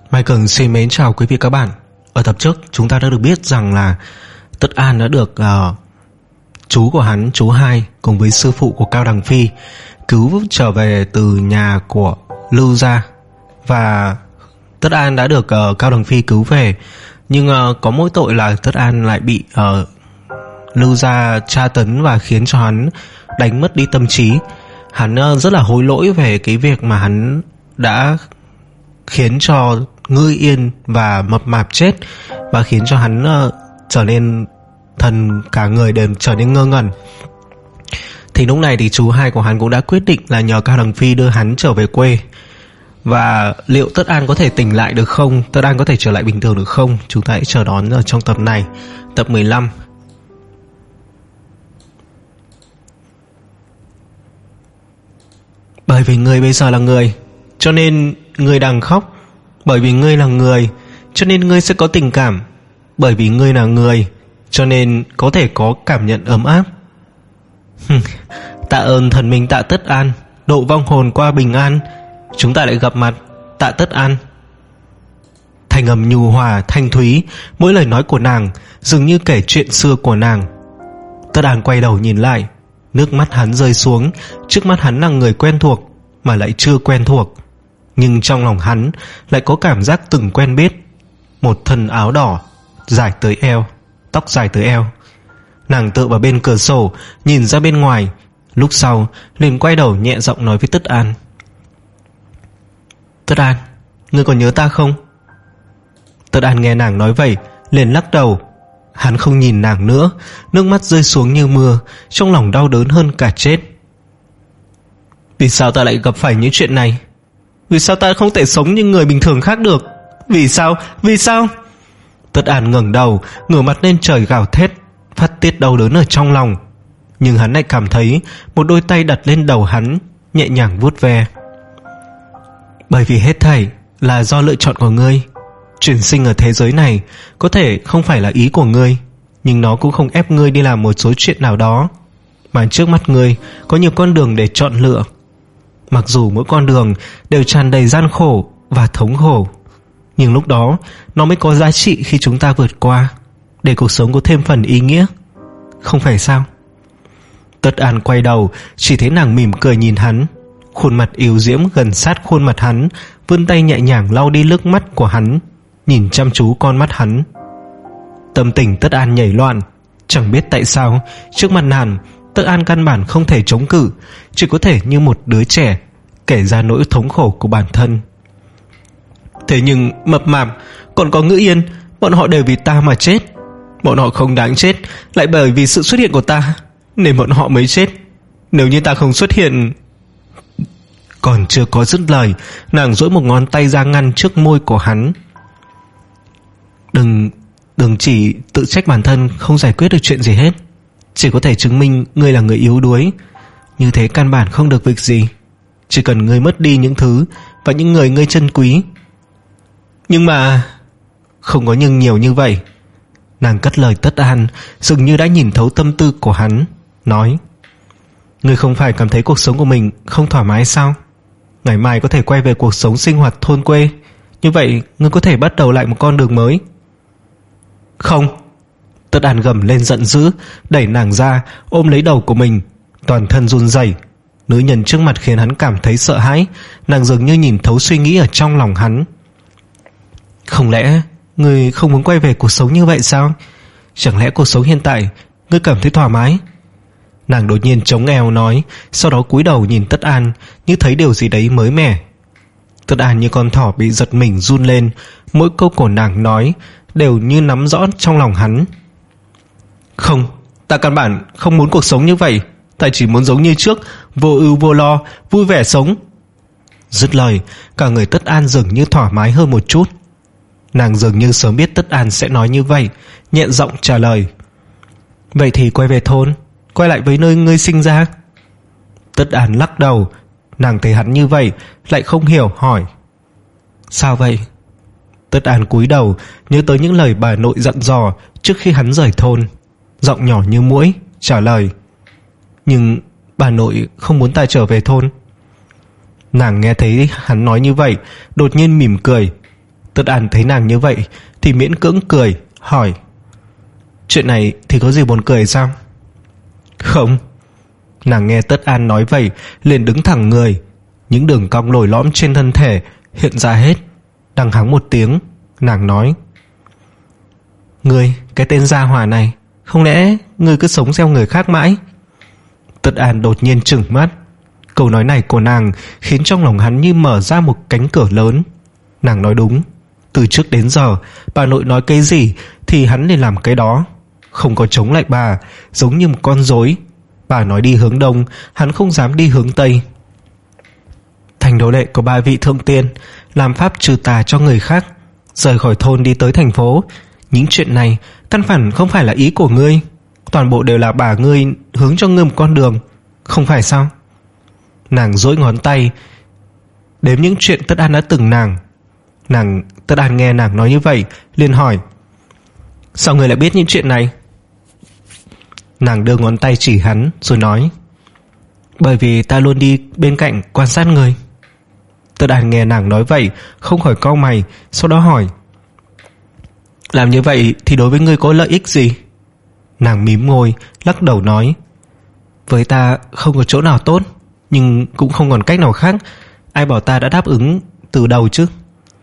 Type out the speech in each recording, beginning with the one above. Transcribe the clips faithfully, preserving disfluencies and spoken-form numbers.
Michael xin mến chào quý vị các bạn. Ở tập trước chúng ta đã được biết rằng là Tất An đã được uh, chú của hắn, chú hai cùng với sư phụ của Cao Đằng Phi cứu trở về từ nhà của Lưu gia. Và Tất An đã được uh, Cao Đằng Phi cứu về. Nhưng uh, có mỗi tội là Tất An lại bị uh, Lưu gia tra tấn và khiến cho hắn đánh mất đi tâm trí. Hắn uh, rất là hối lỗi về cái việc mà hắn đã khiến cho Ngư Yên và Mập Mạp chết, và khiến cho hắn uh, trở nên thần, cả người đều trở nên ngơ ngẩn. Thì lúc này thì chú hai của hắn cũng đã quyết định là nhờ Cao Đằng Phi đưa hắn trở về quê. Và liệu Tất An có thể tỉnh lại được không? Tất An có thể trở lại bình thường được không? Chúng ta hãy chờ đón ở trong tập này, tập mười lăm. Bởi vì ngươi bây giờ là người, cho nên ngươi đang khóc. Bởi vì ngươi là người, cho nên ngươi sẽ có tình cảm. Bởi vì ngươi là người, cho nên có thể có cảm nhận ấm áp. Tạ ơn thần minh Tạ Tất An, độ vong hồn qua bình an. Chúng ta lại gặp mặt, Tạ Tất An. Thanh âm nhu hòa thanh thúy, mỗi lời nói của nàng dường như kể chuyện xưa của nàng. Tất An quay đầu nhìn lại, nước mắt hắn rơi xuống. Trước mắt hắn là người quen thuộc mà lại chưa quen thuộc, nhưng trong lòng hắn lại có cảm giác từng quen biết. Một thân áo đỏ dài tới eo, tóc dài tới eo. Nàng tựa vào bên cửa sổ, nhìn ra bên ngoài. Lúc sau liền quay đầu nhẹ giọng nói với Tất An: Tất An, ngươi còn nhớ ta không? Tất An nghe nàng nói vậy liền lắc đầu. Hắn không nhìn nàng nữa, nước mắt rơi xuống như mưa, trong lòng đau đớn hơn cả chết. Vì sao ta lại gặp phải những chuyện này? Vì sao ta không thể sống như người bình thường khác được? Vì sao? Vì sao? Tất An ngẩng đầu, ngửa mặt lên trời gào thét, phát tiết đau đớn ở trong lòng. Nhưng hắn lại cảm thấy một đôi tay đặt lên đầu hắn, nhẹ nhàng vuốt ve. Bởi vì hết thảy là do lựa chọn của ngươi. Chuyển sinh ở thế giới này có thể không phải là ý của ngươi, nhưng nó cũng không ép ngươi đi làm một số chuyện nào đó. Mà trước mắt ngươi có nhiều con đường để chọn lựa. Mặc dù mỗi con đường đều tràn đầy gian khổ và thống khổ, nhưng lúc đó nó mới có giá trị khi chúng ta vượt qua, để cuộc sống có thêm phần ý nghĩa. Không phải sao? Tất An quay đầu, chỉ thấy nàng mỉm cười nhìn hắn, khuôn mặt yếu diễm gần sát khuôn mặt hắn, vươn tay nhẹ nhàng lau đi nước mắt của hắn, nhìn chăm chú con mắt hắn. Tâm tình Tất An nhảy loạn. Chẳng biết tại sao trước mặt nàng, Tất An căn bản không thể chống cự, chỉ có thể như một đứa trẻ kể ra nỗi thống khổ của bản thân. Thế nhưng Mập Mạp, còn có Ngữ Yên, bọn họ đều vì ta mà chết. Bọn họ không đáng chết, lại bởi vì sự xuất hiện của ta nên bọn họ mới chết. Nếu như ta không xuất hiện... Còn chưa có dứt lời, nàng duỗi một ngón tay ra ngăn trước môi của hắn. Đừng Đừng chỉ tự trách bản thân không giải quyết được chuyện gì hết. Chỉ có thể chứng minh ngươi là người yếu đuối. Như thế căn bản không được việc gì. Chỉ cần ngươi mất đi những thứ và những người ngươi trân quý. Nhưng mà... Không có nhưng nhiều như vậy. Nàng cất lời Tất An, dường như đã nhìn thấu tâm tư của hắn, nói: Ngươi không phải cảm thấy cuộc sống của mình không thoải mái sao? Ngày mai có thể quay về cuộc sống sinh hoạt thôn quê. Như vậy ngươi có thể bắt đầu lại một con đường mới. Không! Tất An gầm lên giận dữ, đẩy nàng ra, ôm lấy đầu của mình, toàn thân run rẩy. Nữ nhân trước mặt khiến hắn cảm thấy sợ hãi. Nàng dường như nhìn thấu suy nghĩ ở trong lòng hắn. Không lẽ ngươi không muốn quay về cuộc sống như vậy sao? Chẳng lẽ cuộc sống hiện tại ngươi cảm thấy thoải mái? Nàng đột nhiên chống eo nói, sau đó cúi đầu nhìn Tất An như thấy điều gì đấy mới mẻ. Tất An như con thỏ bị giật mình run lên. Mỗi câu của nàng nói đều như nắm rõ trong lòng hắn. Không, ta căn bản không muốn cuộc sống như vậy. Ta chỉ muốn giống như trước, vô ưu vô lo, vui vẻ sống. Dứt lời, cả người Tất An dường như thoải mái hơn một chút. Nàng dường như sớm biết Tất An sẽ nói như vậy, nhẹ giọng trả lời: Vậy thì quay về thôn, quay lại với nơi ngươi sinh ra. Tất An lắc đầu. Nàng thấy hắn như vậy lại không hiểu, hỏi: Sao vậy? Tất An cúi đầu, nhớ tới những lời bà nội dặn dò trước khi hắn rời thôn, giọng nhỏ như muỗi trả lời: Nhưng bà nội không muốn ta trở về thôn. Nàng nghe thấy hắn nói như vậy, đột nhiên mỉm cười. Tất An thấy nàng như vậy thì miễn cưỡng cười, hỏi: Chuyện này thì có gì buồn cười sao? Không. Nàng nghe Tất An nói vậy liền đứng thẳng người, những đường cong lồi lõm trên thân thể hiện ra hết. Đằng hắng một tiếng, nàng nói: Ngươi, cái tên gia hỏa này, không lẽ ngươi cứ sống theo người khác mãi? Tất An đột nhiên trừng mắt. Câu nói này của nàng khiến trong lòng hắn như mở ra một cánh cửa lớn. Nàng nói đúng, từ trước đến giờ bà nội nói cái gì thì hắn liền làm cái đó, không có chống lại bà, giống như một con rối. Bà nói đi hướng đông, hắn không dám đi hướng tây. Thành đồ đệ của ba vị thượng tiên, làm pháp trừ tà cho người khác, rời khỏi thôn đi tới thành phố. Những chuyện này căn bản không phải là ý của ngươi, toàn bộ đều là bà ngươi hướng cho ngươi một con đường, không phải sao? Nàng duỗi ngón tay đếm những chuyện Tất An đã từng nàng. Nàng Tất An nghe nàng nói như vậy liền hỏi: Sao ngươi lại biết những chuyện này? Nàng đưa ngón tay chỉ hắn rồi nói: Bởi vì ta luôn đi bên cạnh quan sát người. Tất An nghe nàng nói vậy không khỏi cau mày, sau đó hỏi: Làm như vậy thì đối với ngươi có lợi ích gì? Nàng mím môi lắc đầu nói: Với ta không có chỗ nào tốt, nhưng cũng không còn cách nào khác. Ai bảo ta đã đáp ứng từ đầu chứ?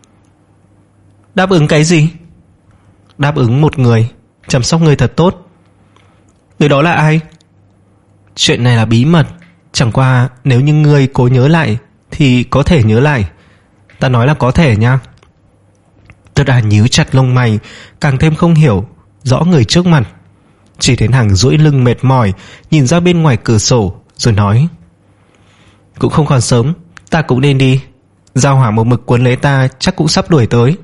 Đáp ứng cái gì? Đáp ứng một người chăm sóc ngươi thật tốt. Người đó là ai? Chuyện này là bí mật, chẳng qua nếu như ngươi cố nhớ lại thì có thể nhớ lại. Ta nói là có thể nha. Tất An nhíu chặt lông mày, càng thêm không hiểu rõ người trước mặt. Chỉ thấy nàng duỗi lưng mệt mỏi nhìn ra bên ngoài cửa sổ rồi nói: Cũng không còn sớm, ta cũng nên đi. Giao hỏa một mực cuốn lấy ta chắc cũng sắp đuổi tới.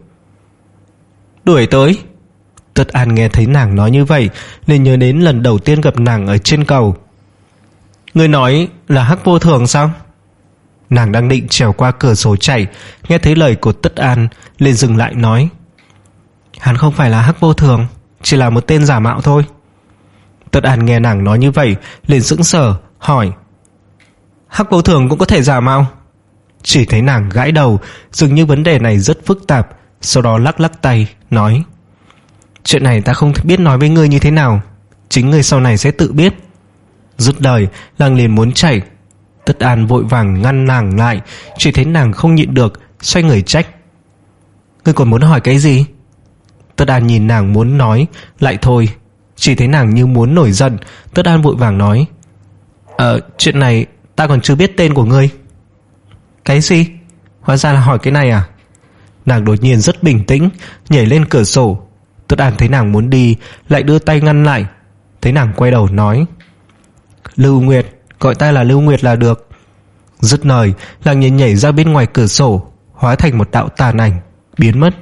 Đuổi tới? Tất An nghe thấy nàng nói như vậy nên nhớ đến lần đầu tiên gặp nàng ở trên cầu. Ngươi nói là Hắc Vô Thường sao? Nàng đang định trèo qua cửa sổ chạy, nghe thấy lời của Tất An liền dừng lại nói: Hắn không phải là Hắc Vô Thường, chỉ là một tên giả mạo thôi. Tất An nghe nàng nói như vậy liền sững sờ hỏi: Hắc Vô Thường cũng có thể giả mạo? Chỉ thấy nàng gãi đầu, dường như vấn đề này rất phức tạp, sau đó lắc lắc tay nói: Chuyện này ta không biết nói với ngươi như thế nào, chính ngươi sau này sẽ tự biết. Dứt lời nàng liền muốn chạy. Tất An vội vàng ngăn nàng lại, chỉ thấy nàng không nhịn được xoay người trách: Ngươi còn muốn hỏi cái gì? Tất An nhìn nàng muốn nói lại thôi, chỉ thấy nàng như muốn nổi giận. Tất An vội vàng nói: Ờ, chuyện này ta còn chưa biết tên của ngươi. Cái gì? Hóa ra là hỏi cái này à? Nàng đột nhiên rất bình tĩnh, nhảy lên cửa sổ. Tất An thấy nàng muốn đi lại đưa tay ngăn lại. Thấy nàng quay đầu nói: Lưu Nguyệt, gọi ta là Lưu Nguyệt là được. Dứt lời nàng nhìn nhảy ra bên ngoài cửa sổ, hóa thành một đạo tàn ảnh biến mất.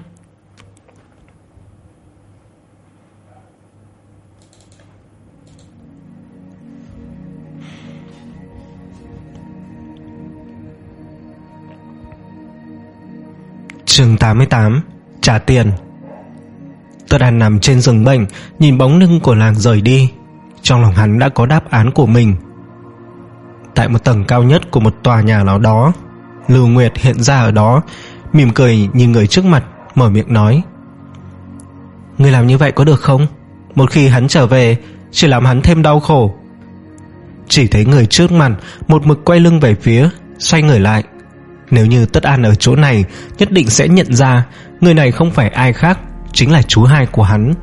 Chương tám mươi tám. Trả tiền. Tất An nằm trên giường bệnh, nhìn bóng lưng của nàng rời đi. Trong lòng hắn đã có đáp án của mình. Tại một tầng cao nhất của một tòa nhà nào đó, Lưu Nguyệt hiện ra ở đó, mỉm cười nhìn người trước mặt, mở miệng nói: Ngươi làm như vậy có được không? Một khi hắn trở về, chỉ làm hắn thêm đau khổ. Chỉ thấy người trước mặt một mực quay lưng về phía, xoay người lại. Nếu như Tất An ở chỗ này, nhất định sẽ nhận ra người này không phải ai khác, chính là chú hai của hắn.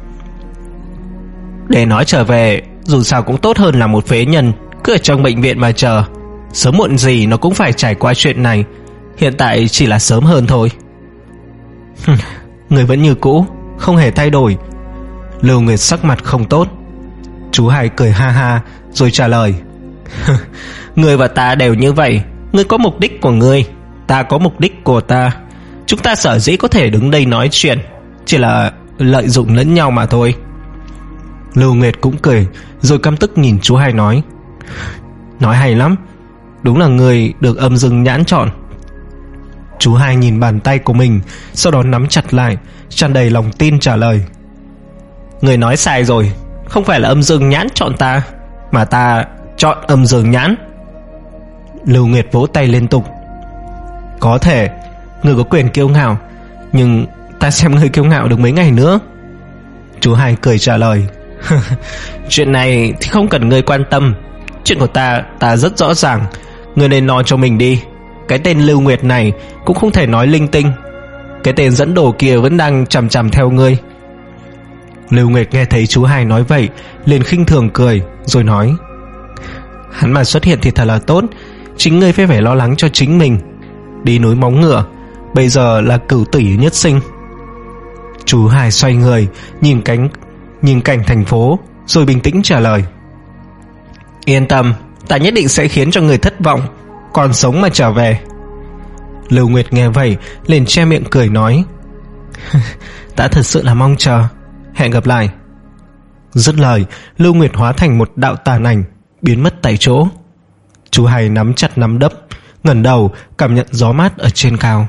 Để nói trở về, dù sao cũng tốt hơn là một phế nhân cứ ở trong bệnh viện mà chờ. Sớm muộn gì nó cũng phải trải qua chuyện này, hiện tại chỉ là sớm hơn thôi. Người vẫn như cũ, không hề thay đổi. Lưu Nguyệt sắc mặt không tốt. Chú hai cười ha ha rồi trả lời: Người và ta đều như vậy. Ngươi có mục đích của ngươi, ta có mục đích của ta. Chúng ta sở dĩ có thể đứng đây nói chuyện chỉ là lợi dụng lẫn nhau mà thôi. Lưu Nguyệt cũng cười rồi căm tức nhìn chú hai nói: Nói hay lắm, đúng là người được âm dương nhãn chọn. Chú hai nhìn bàn tay của mình, sau đó nắm chặt lại, tràn đầy lòng tin trả lời: Người nói sai rồi, không phải là âm dương nhãn chọn ta, mà ta chọn âm dương nhãn. Lưu Nguyệt vỗ tay liên tục: Có thể, người có quyền kiêu ngạo, Nhưng ta xem ngươi kiêu ngạo được mấy ngày nữa. Chú hai cười trả lời. Chuyện này thì không cần ngươi quan tâm. Chuyện của ta ta rất rõ ràng. Ngươi nên nói cho mình đi. Cái tên Lưu Nguyệt này cũng không thể nói linh tinh. Cái tên dẫn đồ kia vẫn đang chằm chằm theo ngươi. Lưu Nguyệt nghe thấy chú hai nói vậy liền khinh thường cười rồi nói: Hắn mà xuất hiện thì thật là tốt. Chính ngươi phải phải lo lắng cho chính mình. Đi núi móng ngựa, bây giờ là cửu tử nhất sinh. Chú hai xoay người nhìn cánh nhìn cảnh thành phố rồi bình tĩnh trả lời: Yên tâm, ta nhất định sẽ khiến cho người thất vọng, còn sống mà trở về. Lưu Nguyệt nghe vậy liền che miệng cười nói: Ta thật sự là mong chờ. Hẹn gặp lại. Dứt lời, Lưu Nguyệt hóa thành một đạo tàn ảnh biến mất tại chỗ. Chú hai nắm chặt nắm đấm, ngẩng đầu cảm nhận gió mát ở trên cao.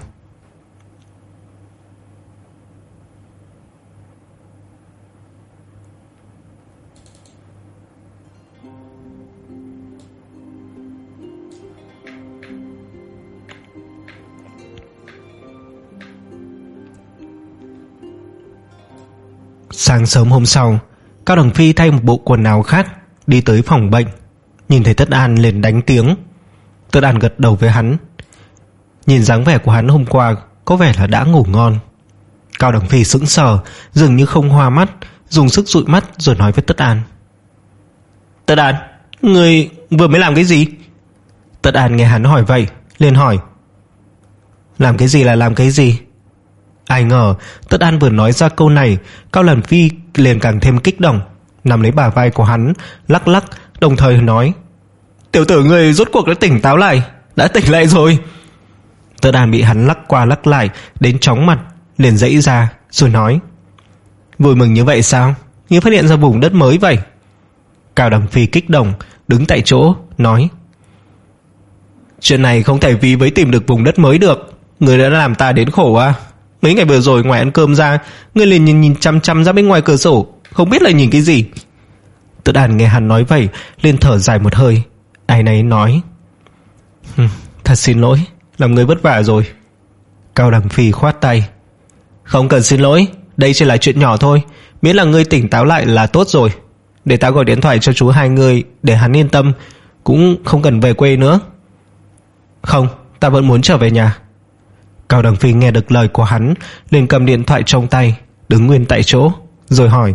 Sáng sớm hôm sau, Cao Đằng Phi thay một bộ quần áo khác đi tới phòng bệnh. Nhìn thấy Tất An liền đánh tiếng. Tất An gật đầu với hắn. Nhìn dáng vẻ của hắn hôm qua có vẻ là đã ngủ ngon. Cao Đằng Phi sững sờ, dường như không hoa mắt, dùng sức dụi mắt rồi nói với Tất An: Tất An, người vừa mới làm cái gì? Tất An nghe hắn hỏi vậy liền hỏi: Làm cái gì là làm cái gì? Ai ngờ Tất An vừa nói ra câu này, Cao Đằng Phi liền càng thêm kích động, nắm lấy bả vai của hắn lắc lắc, đồng thời nói: Tiểu tử người rốt cuộc đã tỉnh táo lại. Đã tỉnh lại rồi. Tất An bị hắn lắc qua lắc lại đến chóng mặt, liền dãy ra rồi nói: Vui mừng như vậy sao? Như phát hiện ra vùng đất mới vậy. Cao Đằng Phi kích động đứng tại chỗ nói: Chuyện này không thể ví với tìm được vùng đất mới được. Người đã làm ta đến khổ à? Mấy ngày vừa rồi ngoài ăn cơm ra, ngươi liền nhìn, nhìn chăm chăm ra bên ngoài cửa sổ, không biết là nhìn cái gì. Tất An nghe hắn nói vậy liền thở dài một hơi, ai nấy nói: Thật xin lỗi, làm ngươi vất vả rồi. Cao Đằng Phi khoát tay: Không cần xin lỗi, đây chỉ là chuyện nhỏ thôi. Miễn là ngươi tỉnh táo lại là tốt rồi. Để ta gọi điện thoại cho chú hai ngươi, để hắn yên tâm, cũng không cần về quê nữa. Không, ta vẫn muốn trở về nhà. Cao Đằng Phi nghe được lời của hắn liền cầm điện thoại trong tay, đứng nguyên tại chỗ rồi hỏi: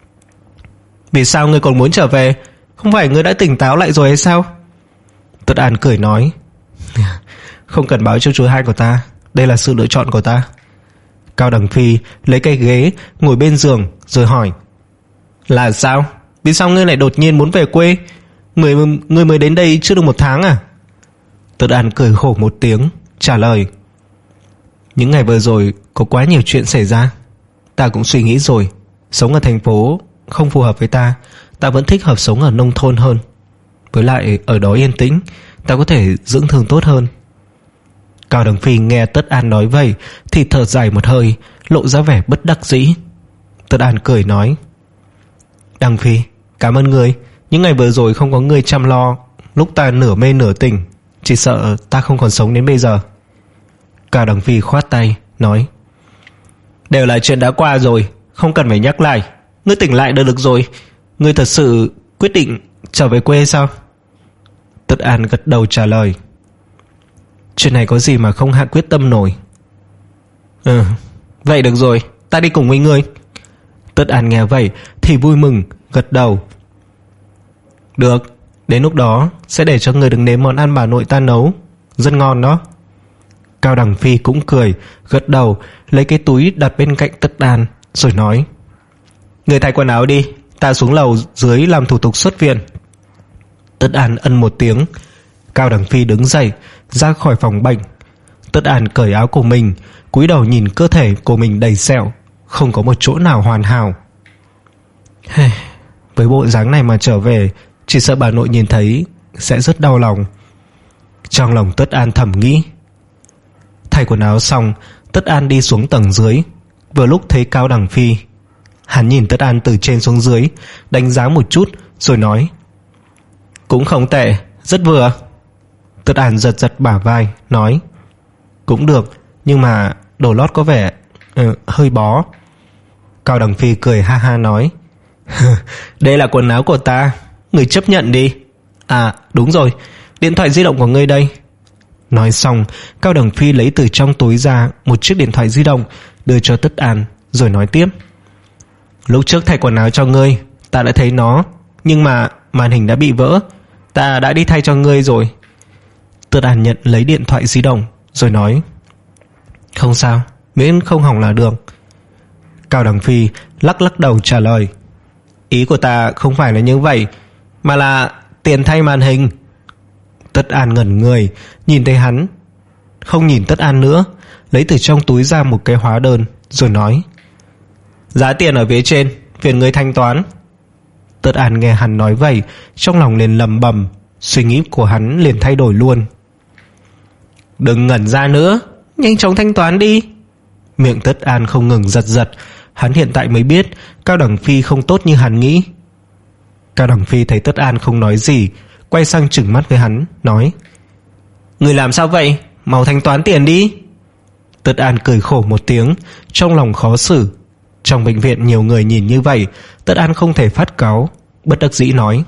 Vì sao ngươi còn muốn trở về? Không phải ngươi đã tỉnh táo lại rồi hay sao? Tất An cười nói: Không cần báo cho chú hai của ta, đây là sự lựa chọn của ta. Cao Đằng Phi lấy cây ghế ngồi bên giường rồi hỏi: Là sao? Vì sao ngươi lại đột nhiên muốn về quê? Ngươi, ngươi mới đến đây chưa được một tháng à? Tất An cười khổ một tiếng trả lời: Những ngày vừa rồi có quá nhiều chuyện xảy ra. Ta cũng suy nghĩ rồi, sống ở thành phố không phù hợp với ta. Ta vẫn thích hợp sống ở nông thôn hơn. Với lại ở đó yên tĩnh, ta có thể dưỡng thương tốt hơn. Cao Đằng Phi nghe Tất An nói vậy thì thở dài một hơi, lộ ra vẻ bất đắc dĩ. Tất An cười nói: Đằng Phi, cảm ơn ngươi. Những ngày vừa rồi không có ngươi chăm lo, lúc ta nửa mê nửa tỉnh, chỉ sợ ta không còn sống đến bây giờ. Cao Đằng Phi khoát tay nói: Đều là chuyện đã qua rồi, không cần phải nhắc lại. Ngươi tỉnh lại được, được rồi. Ngươi thật sự quyết định trở về quê sao? Tất An gật đầu trả lời: Chuyện này có gì mà không hạ quyết tâm nổi. Ừ, vậy được rồi, ta đi cùng với ngươi. Tất An nghe vậy thì vui mừng gật đầu: Được, đến lúc đó sẽ để cho ngươi được nếm món ăn bà nội ta nấu, rất ngon đó. Cao Đằng Phi cũng cười gật đầu, lấy cái túi đặt bên cạnh Tất An rồi nói: Ngươi thay quần áo đi, ta xuống lầu dưới làm thủ tục xuất viện. Tất An ân một tiếng. Cao Đằng Phi đứng dậy ra khỏi phòng bệnh. Tất An cởi áo của mình, cúi đầu nhìn cơ thể của mình đầy sẹo, không có một chỗ nào hoàn hảo. Với bộ dáng này mà trở về, chỉ sợ bà nội nhìn thấy sẽ rất đau lòng. Trong lòng Tất An thầm nghĩ. Thay quần áo xong, Tất An đi xuống tầng dưới. Vừa lúc thấy Cao Đằng Phi, hắn nhìn Tất An từ trên xuống dưới, đánh giá một chút rồi nói: Cũng không tệ, rất vừa. Tất An giật giật bả vai nói: Cũng được, nhưng mà đồ lót có vẻ ừ, hơi bó. Cao Đằng Phi cười ha ha nói: Đây là quần áo của ta, người chấp nhận đi. À đúng rồi, điện thoại di động của ngươi đây. Nói xong, Cao Đằng Phi lấy từ trong túi ra một chiếc điện thoại di động, đưa cho Tất An, rồi nói tiếp: Lúc trước thay quần áo cho ngươi, ta đã thấy nó, nhưng mà màn hình đã bị vỡ. Ta đã đi thay cho ngươi rồi. Tất An nhận lấy điện thoại di động, rồi nói: Không sao, miễn không hỏng là được. Cao Đằng Phi lắc lắc đầu trả lời: Ý của ta không phải là như vậy, mà là tiền thay màn hình. Tất An ngẩn người, nhìn thấy hắn, không nhìn Tất An nữa, lấy từ trong túi ra một cái hóa đơn, rồi nói: Giá tiền ở phía trên, phiền người thanh toán. Tất An nghe hắn nói vậy, trong lòng liền lầm bầm, suy nghĩ của hắn liền thay đổi luôn. Đừng ngẩn ra nữa, nhanh chóng thanh toán đi. Miệng Tất An không ngừng giật giật. Hắn hiện tại mới biết Cao Đằng Phi không tốt như hắn nghĩ. Cao Đằng Phi thấy Tất An không nói gì, quay sang trừng mắt với hắn, nói: Người làm sao vậy, mau thanh toán tiền đi. Tất An cười khổ một tiếng, trong lòng khó xử. Trong bệnh viện nhiều người nhìn như vậy, Tất An không thể phát cáu, bất đắc dĩ nói: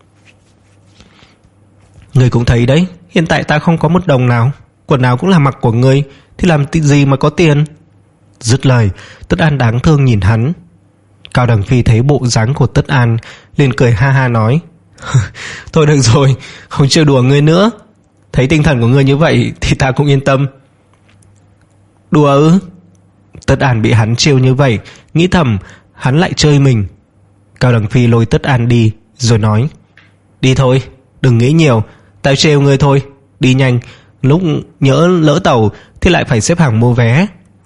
Người cũng thấy đấy, hiện tại ta không có một đồng nào, quần áo cũng là mặc của người, thì làm gì mà có tiền. Dứt lời, Tất An đáng thương nhìn hắn. Cao Đằng Phi thấy bộ dáng của Tất An, liền cười ha ha nói: Thôi được rồi, không trêu đùa ngươi nữa. Thấy tinh thần của ngươi như vậy thì ta cũng yên tâm. Đùa ư? Tất An bị hắn trêu như vậy, nghĩ thầm hắn lại chơi mình. Cao Đằng Phi lôi Tất An đi, rồi nói: Đi thôi, đừng nghĩ nhiều, tao trêu ngươi thôi. Đi nhanh, lúc nhỡ lỡ tàu thì lại phải xếp hàng mua vé.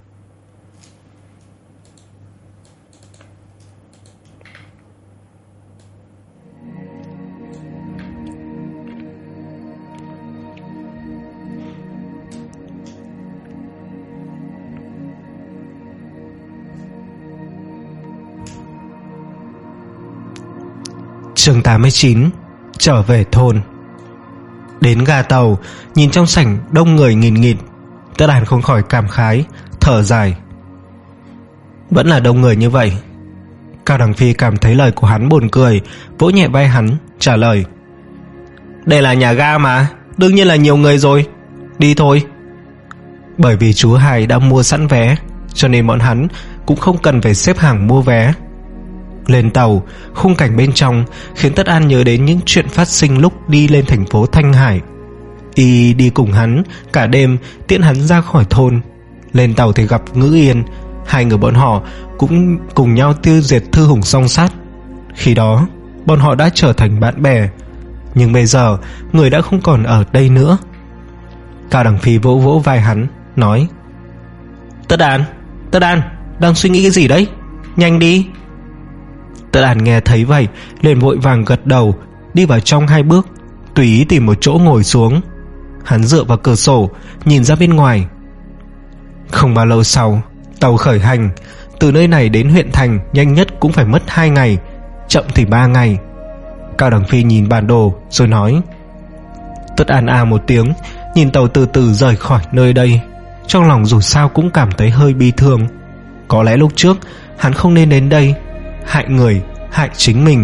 Chương tám mươi chín. Trở về thôn. Đến ga tàu, nhìn trong sảnh đông người nghìn nghịt, Tất An không khỏi cảm khái, thở dài. Vẫn là đông người như vậy. Cao Đằng Phi cảm thấy lời của hắn buồn cười, vỗ nhẹ vai hắn, trả lời: Đây là nhà ga mà, đương nhiên là nhiều người rồi. Đi thôi. Bởi vì chú Hải đã mua sẵn vé, cho nên bọn hắn cũng không cần phải xếp hàng mua vé. Lên tàu, khung cảnh bên trong khiến Tất An nhớ đến những chuyện phát sinh lúc đi lên thành phố Thanh Hải. Y đi cùng hắn cả đêm, tiễn hắn ra khỏi thôn. Lên tàu thì gặp Ngữ Yên, hai người bọn họ cũng cùng nhau tiêu diệt Thư Hùng Song Sát. Khi đó bọn họ đã trở thành bạn bè, nhưng bây giờ người đã không còn ở đây nữa. Cao Đằng Phi vỗ vỗ vai hắn, nói: Tất An, Tất An, đang suy nghĩ cái gì đấy? Nhanh đi. Tất An nghe thấy vậy, liền vội vàng gật đầu, đi vào trong hai bước, tùy ý tìm một chỗ ngồi xuống. Hắn dựa vào cửa sổ, nhìn ra bên ngoài. Không bao lâu sau, tàu khởi hành. Từ nơi này đến huyện thành nhanh nhất cũng phải mất hai ngày, chậm thì ba ngày. Cao Đằng Phi nhìn bản đồ rồi nói: Tất An à một tiếng, nhìn tàu từ từ rời khỏi nơi đây. Trong lòng dù sao cũng cảm thấy hơi bi thương. Có lẽ lúc trước hắn không nên đến đây, hại người, hại chính mình.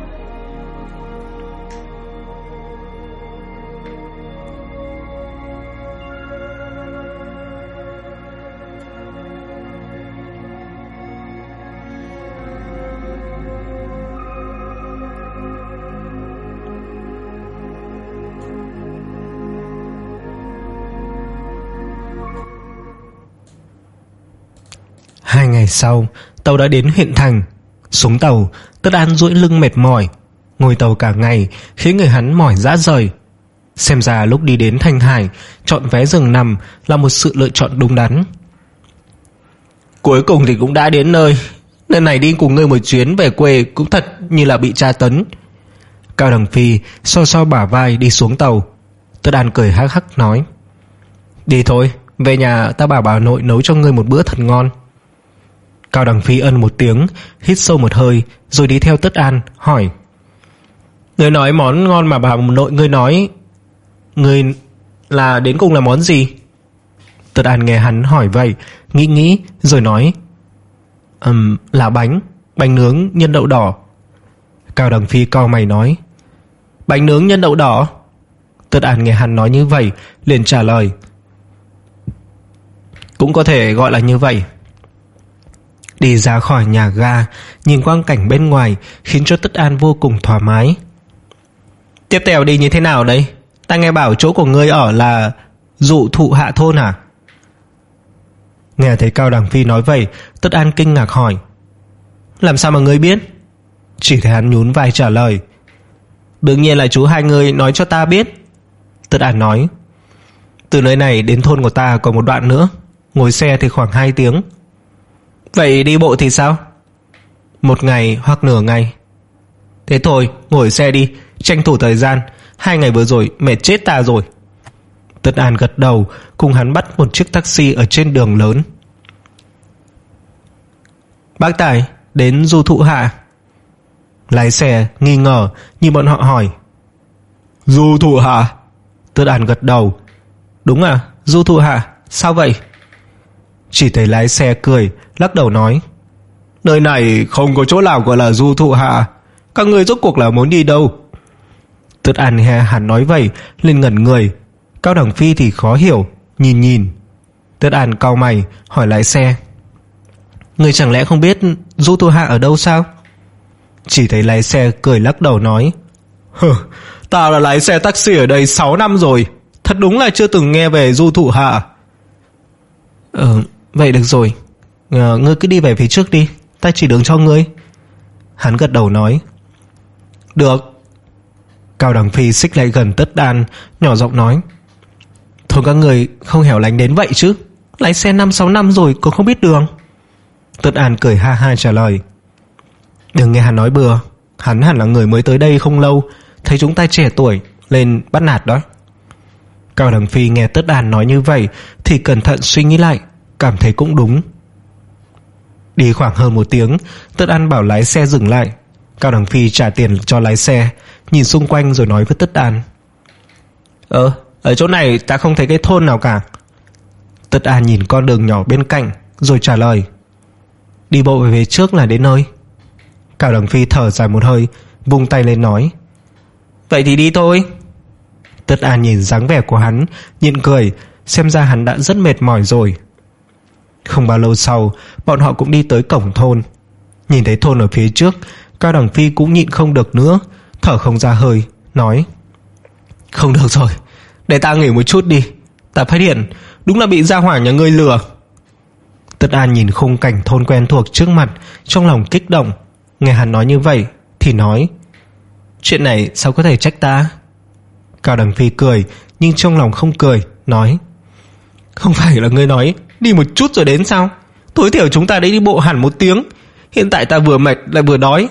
Hai ngày sau, tàu đã đến huyện thành. Xuống tàu, Tất An duỗi lưng mệt mỏi. Ngồi tàu cả ngày khiến người hắn mỏi rã rời. Xem ra lúc đi đến Thanh Hải, chọn vé giường nằm là một sự lựa chọn đúng đắn. Cuối cùng thì cũng đã đến nơi. Lần này đi cùng ngươi một chuyến về quê cũng thật như là bị tra tấn. Cao Đằng Phi so so bả vai đi xuống tàu. Tất An cười hắc hắc nói: Đi thôi, về nhà ta bảo bà nội nấu cho ngươi một bữa thật ngon. Cao Đằng Phi ân một tiếng, hít sâu một hơi, rồi đi theo Tất An, hỏi: Ngươi nói món ngon mà bà nội ngươi nói, ngươi là đến cùng là món gì? Tất An nghe hắn hỏi vậy, nghĩ nghĩ rồi nói: Ừm, um, là bánh, bánh nướng nhân đậu đỏ. Cao Đằng Phi cau mày nói: Bánh nướng nhân đậu đỏ? Tất An nghe hắn nói như vậy liền trả lời: Cũng có thể gọi là như vậy. Đi ra khỏi nhà ga, nhìn quang cảnh bên ngoài khiến cho Tất An vô cùng thoải mái. Tiếp theo đi như thế nào đây? Ta nghe bảo chỗ của ngươi ở là Dụ Thụ Hạ thôn à? Nghe thấy Cao Đằng Phi nói vậy, Tất An kinh ngạc hỏi: Làm sao mà ngươi biết? Chỉ thấy hắn nhún vai trả lời: Đương nhiên là chú hai người nói cho ta biết. Tất An nói: Từ nơi này đến thôn của ta còn một đoạn nữa, ngồi xe thì khoảng hai tiếng. Vậy đi bộ thì sao? Một ngày hoặc nửa ngày. Thế thôi, ngồi xe đi, tranh thủ thời gian. Hai ngày vừa rồi mệt chết ta rồi. Tất An gật đầu, cùng hắn bắt một chiếc taxi ở trên đường lớn. Bác Tài, đến Du Thụ Hạ. Lái xe nghi ngờ nhìn bọn họ hỏi: Du Thụ Hạ? Tất An gật đầu: Đúng à, Du Thụ Hạ. Sao vậy? Chỉ thấy lái xe cười, lắc đầu nói: Nơi này không có chỗ nào gọi là Du Thụ Hạ. Các người rốt cuộc là muốn đi đâu? Tất An nghe hắn nói vậy lên ngẩn người. Cao Đằng Phi thì khó hiểu, nhìn nhìn. Tất An cau mày hỏi lái xe: Người chẳng lẽ không biết Du Thụ Hạ ở đâu sao? Chỉ thấy lái xe cười lắc đầu nói: Hừ, ta là lái xe taxi ở đây sáu năm rồi, thật đúng là chưa từng nghe về Du Thụ Hạ. Ờ, vậy được rồi, à, ngươi cứ đi về phía trước đi, ta chỉ đường cho ngươi. Hắn gật đầu nói: Được. Cao Đằng Phi xích lại gần Tất An, nhỏ giọng nói: Thôi các người không hẻo lánh đến vậy chứ, lái xe năm sáu năm rồi còn không biết đường. Tất An cười ha ha trả lời: Đừng nghe hắn nói bừa, hắn hẳn là người mới tới đây không lâu, thấy chúng ta trẻ tuổi lên bắt nạt đó. Cao Đằng Phi nghe Tất An nói như vậy thì cẩn thận suy nghĩ lại, cảm thấy cũng đúng. Đi khoảng hơn một tiếng, Tất An bảo lái xe dừng lại. Cao Đằng Phi trả tiền cho lái xe, nhìn xung quanh rồi nói với Tất An: Ờ, ở chỗ này ta không thấy cái thôn nào cả. Tất An nhìn con đường nhỏ bên cạnh rồi trả lời: Đi bộ về phía trước là đến nơi. Cao Đằng Phi thở dài một hơi, vung tay lên nói: Vậy thì đi thôi. Tất An nhìn dáng vẻ của hắn, nhịn cười, xem ra hắn đã rất mệt mỏi rồi. Không bao lâu sau, bọn họ cũng đi tới cổng thôn. Nhìn thấy thôn ở phía trước, Cao Đằng Phi cũng nhịn không được nữa, thở không ra hơi, nói: Không được rồi, để ta nghỉ một chút đi. Ta phát hiện đúng là bị gia hỏa nhà ngươi lừa. Tất An nhìn khung cảnh thôn quen thuộc trước mặt, trong lòng kích động. Nghe hắn nói như vậy thì nói: Chuyện này sao có thể trách ta? Cao Đằng Phi cười, nhưng trong lòng không cười, nói: Không phải là ngươi nói đi một chút rồi đến sao? Tối thiểu chúng ta đã đi bộ hẳn một tiếng, hiện tại ta vừa mệt lại vừa đói.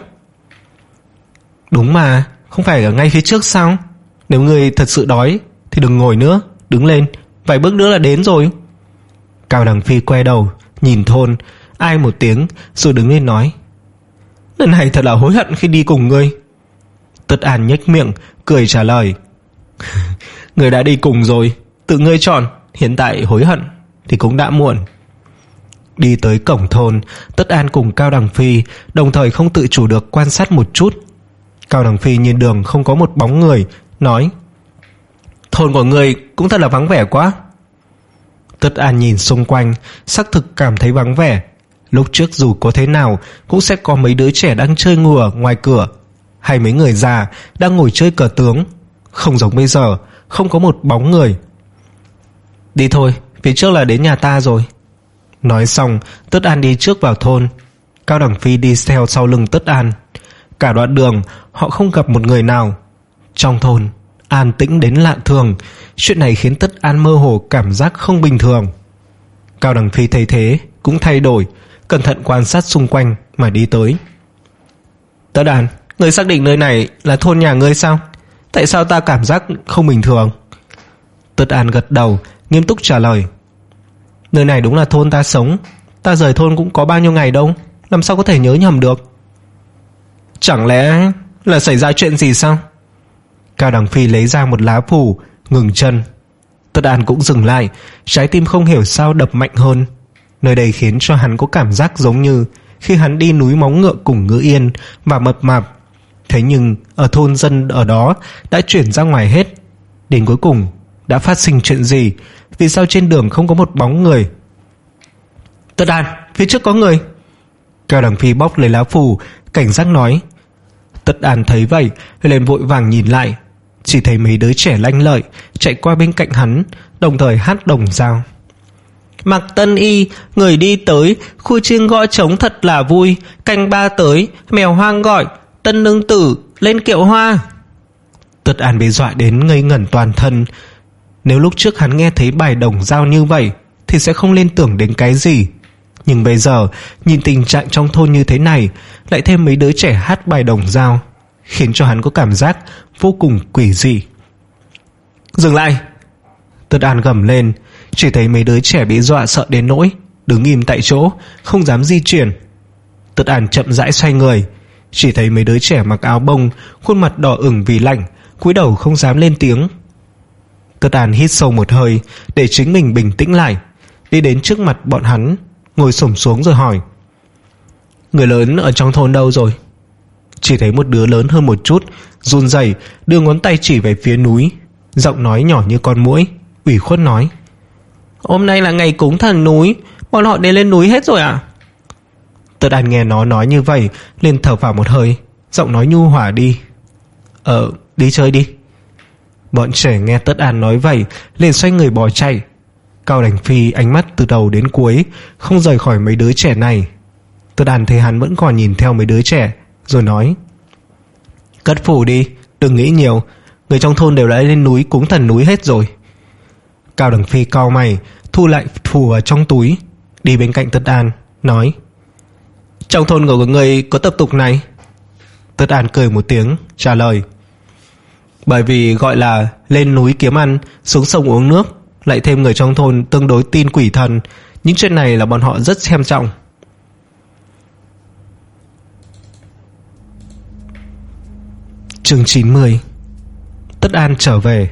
Đúng mà, không phải ở ngay phía trước sao? Nếu ngươi thật sự đói thì đừng ngồi nữa, đứng lên, vài bước nữa là đến rồi. Cao Đằng Phi quay đầu nhìn thôn, ai một tiếng rồi đứng lên nói: Lần này thật là hối hận khi đi cùng ngươi. Tất An nhếch miệng cười trả lời: Ngươi đã đi cùng rồi, tự ngươi chọn, hiện tại hối hận thì cũng đã muộn. Đi tới cổng thôn, Tất An cùng Cao Đằng Phi đồng thời không tự chủ được quan sát một chút. Cao Đằng Phi nhìn đường không có một bóng người, nói: Thôn của ngươi cũng thật là vắng vẻ quá. Tất An nhìn xung quanh, xác thực cảm thấy vắng vẻ. Lúc trước dù có thế nào cũng sẽ có mấy đứa trẻ đang chơi ngùa ngoài cửa, hay mấy người già đang ngồi chơi cờ tướng. Không giống bây giờ, không có một bóng người. Đi thôi, phía trước là đến nhà ta rồi. Nói xong, Tất An đi trước vào thôn. Cao Đằng Phi đi theo sau lưng Tất An. Cả đoạn đường họ không gặp một người nào. Trong thôn an tĩnh đến lạ thường. Chuyện này khiến Tất An mơ hồ cảm giác không bình thường. Cao Đằng Phi thấy thế cũng thay đổi, cẩn thận quan sát xung quanh mà đi tới. Tất An, ngươi xác định nơi này là thôn nhà ngươi sao? Tại sao ta cảm giác không bình thường? Tất An gật đầu, nghiêm túc trả lời: Nơi này đúng là thôn ta sống. Ta rời thôn cũng có bao nhiêu ngày đâu, làm sao có thể nhớ nhầm được? Chẳng lẽ là xảy ra chuyện gì sao? Cao Đằng Phi lấy ra một lá phù, ngừng chân. Tất An cũng dừng lại, trái tim không hiểu sao đập mạnh hơn. Nơi đây khiến cho hắn có cảm giác giống như khi hắn đi núi Móng Ngựa cùng Ngữ Yên và Mập Mạp. Thế nhưng ở thôn dân ở đó đã chuyển ra ngoài hết. Đến cuối cùng đã phát sinh chuyện gì? Vì sao trên đường không có một bóng người? Tất An, phía trước có người. Cao Đằng Phi bóc lấy lá phù, cảnh giác nói. Tất An thấy vậy liền vội vàng nhìn lại, chỉ thấy mấy đứa trẻ lanh lợi chạy qua bên cạnh hắn, đồng thời hát đồng dao. Mặc tân y, người đi tới, khu chiêng gõ trống thật là vui, canh ba tới, mèo hoang gọi, tân nương tử lên kiệu hoa. Tất An bị dọa đến ngây ngẩn toàn thân. Nếu lúc trước hắn nghe thấy bài đồng dao như vậy thì sẽ không liên tưởng đến cái gì, nhưng bây giờ nhìn tình trạng trong thôn như thế này, lại thêm mấy đứa trẻ hát bài đồng dao, khiến cho hắn có cảm giác vô cùng quỷ dị. Dừng lại! Tất An gầm lên. Chỉ thấy mấy đứa trẻ bị dọa sợ đến nỗi đứng im tại chỗ, không dám di chuyển. Tất An chậm rãi xoay người, chỉ thấy mấy đứa trẻ mặc áo bông, khuôn mặt đỏ ửng vì lạnh, cúi đầu không dám lên tiếng. Tất An hít sâu một hơi để chính mình bình tĩnh lại, đi đến trước mặt bọn hắn, ngồi xổm xuống rồi hỏi. Người lớn ở trong thôn đâu rồi? Chỉ thấy một đứa lớn hơn một chút run rẩy đưa ngón tay chỉ về phía núi, giọng nói nhỏ như con muỗi, ủy khuất nói. Hôm nay là ngày cúng thần núi, bọn họ đều lên núi hết rồi à? Tất An nghe nó nói như vậy liền thở vào một hơi, giọng nói nhu hòa đi. Ờ, đi chơi đi. Bọn trẻ nghe Tất An nói vậy liền xoay người bỏ chạy. Cao Đằng Phi ánh mắt từ đầu đến cuối không rời khỏi mấy đứa trẻ này. Tất An thấy hắn vẫn còn nhìn theo mấy đứa trẻ, rồi nói. Cất phủ đi, đừng nghĩ nhiều, người trong thôn đều đã lên núi cúng thần núi hết rồi. Cao Đằng Phi cau mày, thu lại phù ở trong túi, đi bên cạnh Tất An, nói. Trong thôn của người có tập tục này? Tất An cười một tiếng, trả lời. Bởi vì gọi là lên núi kiếm ăn, xuống sông uống nước, lại thêm người trong thôn tương đối tin quỷ thần, những chuyện này là bọn họ rất xem trọng. Chương chín mươi. Tất An trở về.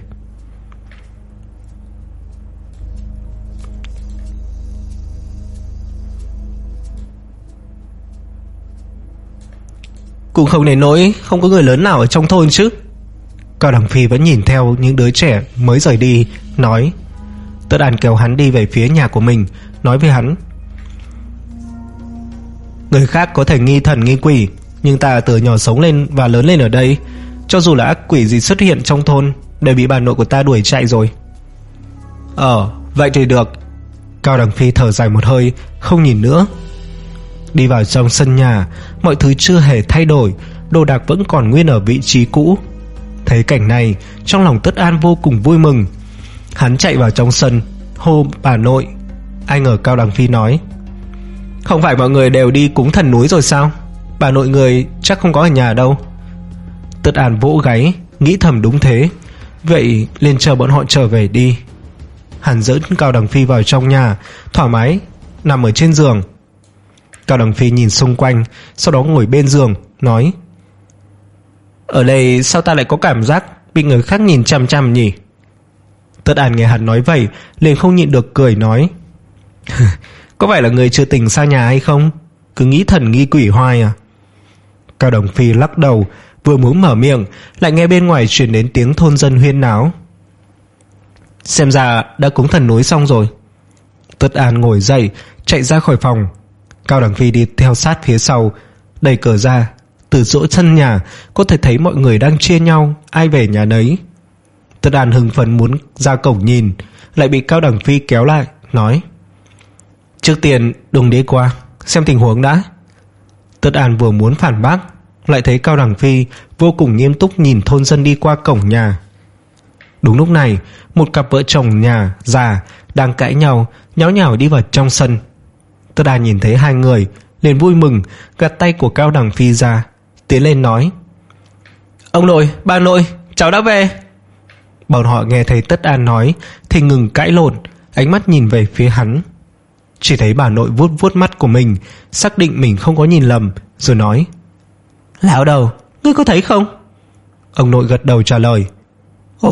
Cũng không đến nỗi không có người lớn nào ở trong thôn chứ. Cao Đằng Phi vẫn nhìn theo những đứa trẻ mới rời đi, nói. Tất An kéo hắn đi về phía nhà của mình, nói với hắn. Người khác có thể nghi thần nghi quỷ, nhưng ta từ nhỏ sống lên và lớn lên ở đây, cho dù là ác quỷ gì xuất hiện trong thôn đều bị bà nội của ta đuổi chạy rồi. Ờ, vậy thì được. Cao Đằng Phi thở dài một hơi, không nhìn nữa. Đi vào trong sân nhà, mọi thứ chưa hề thay đổi, đồ đạc vẫn còn nguyên ở vị trí cũ. Thấy cảnh này, trong lòng Tất An vô cùng vui mừng. Hắn chạy vào trong sân, hô bà nội. Ai ngờ Cao Đằng Phi nói. Không phải mọi người đều đi cúng thần núi rồi sao? Bà nội người chắc không có ở nhà đâu. Tất An vỗ gáy, nghĩ thầm đúng thế. Vậy liền chờ bọn họ trở về đi. Hắn dẫn Cao Đằng Phi vào trong nhà, thoải mái nằm ở trên giường. Cao Đằng Phi nhìn xung quanh, sau đó ngồi bên giường, nói. Ở đây sao ta lại có cảm giác bị người khác nhìn chằm chằm nhỉ? Tất An nghe hắn nói vậy liền không nhịn được cười, nói. Có phải là người chưa tỉnh xa nhà hay không? Cứ nghĩ thần nghi quỷ hoài à? Cao Đằng Phi lắc đầu, vừa muốn mở miệng lại nghe bên ngoài truyền đến tiếng thôn dân huyên náo. Xem ra đã cúng thần núi xong rồi. Tất An ngồi dậy, chạy ra khỏi phòng. Cao Đằng Phi đi theo sát phía sau, đẩy cửa ra. Từ chỗ sân nhà có thể thấy mọi người đang chia nhau, ai về nhà nấy. Tất An hưng phấn muốn ra cổng nhìn, lại bị Cao Đằng Phi kéo lại, nói. Trước tiên đừng đi qua, xem tình huống đã. Tất An vừa muốn phản bác, lại thấy Cao Đằng Phi vô cùng nghiêm túc nhìn thôn dân đi qua cổng nhà. Đúng lúc này, một cặp vợ chồng nhà già đang cãi nhau, nháo nhào đi vào trong sân. Tất An nhìn thấy hai người liền vui mừng, gạt tay của Cao Đằng Phi ra, tiến lên nói. Ông nội, bà nội, cháu đã về. Bọn họ nghe thấy Tất An nói thì ngừng cãi lộn, ánh mắt nhìn về phía hắn. Chỉ thấy bà nội vuốt vuốt mắt của mình, xác định mình không có nhìn lầm, rồi nói. Lão đầu, ngươi có thấy không? Ông nội gật đầu trả lời. Ồ,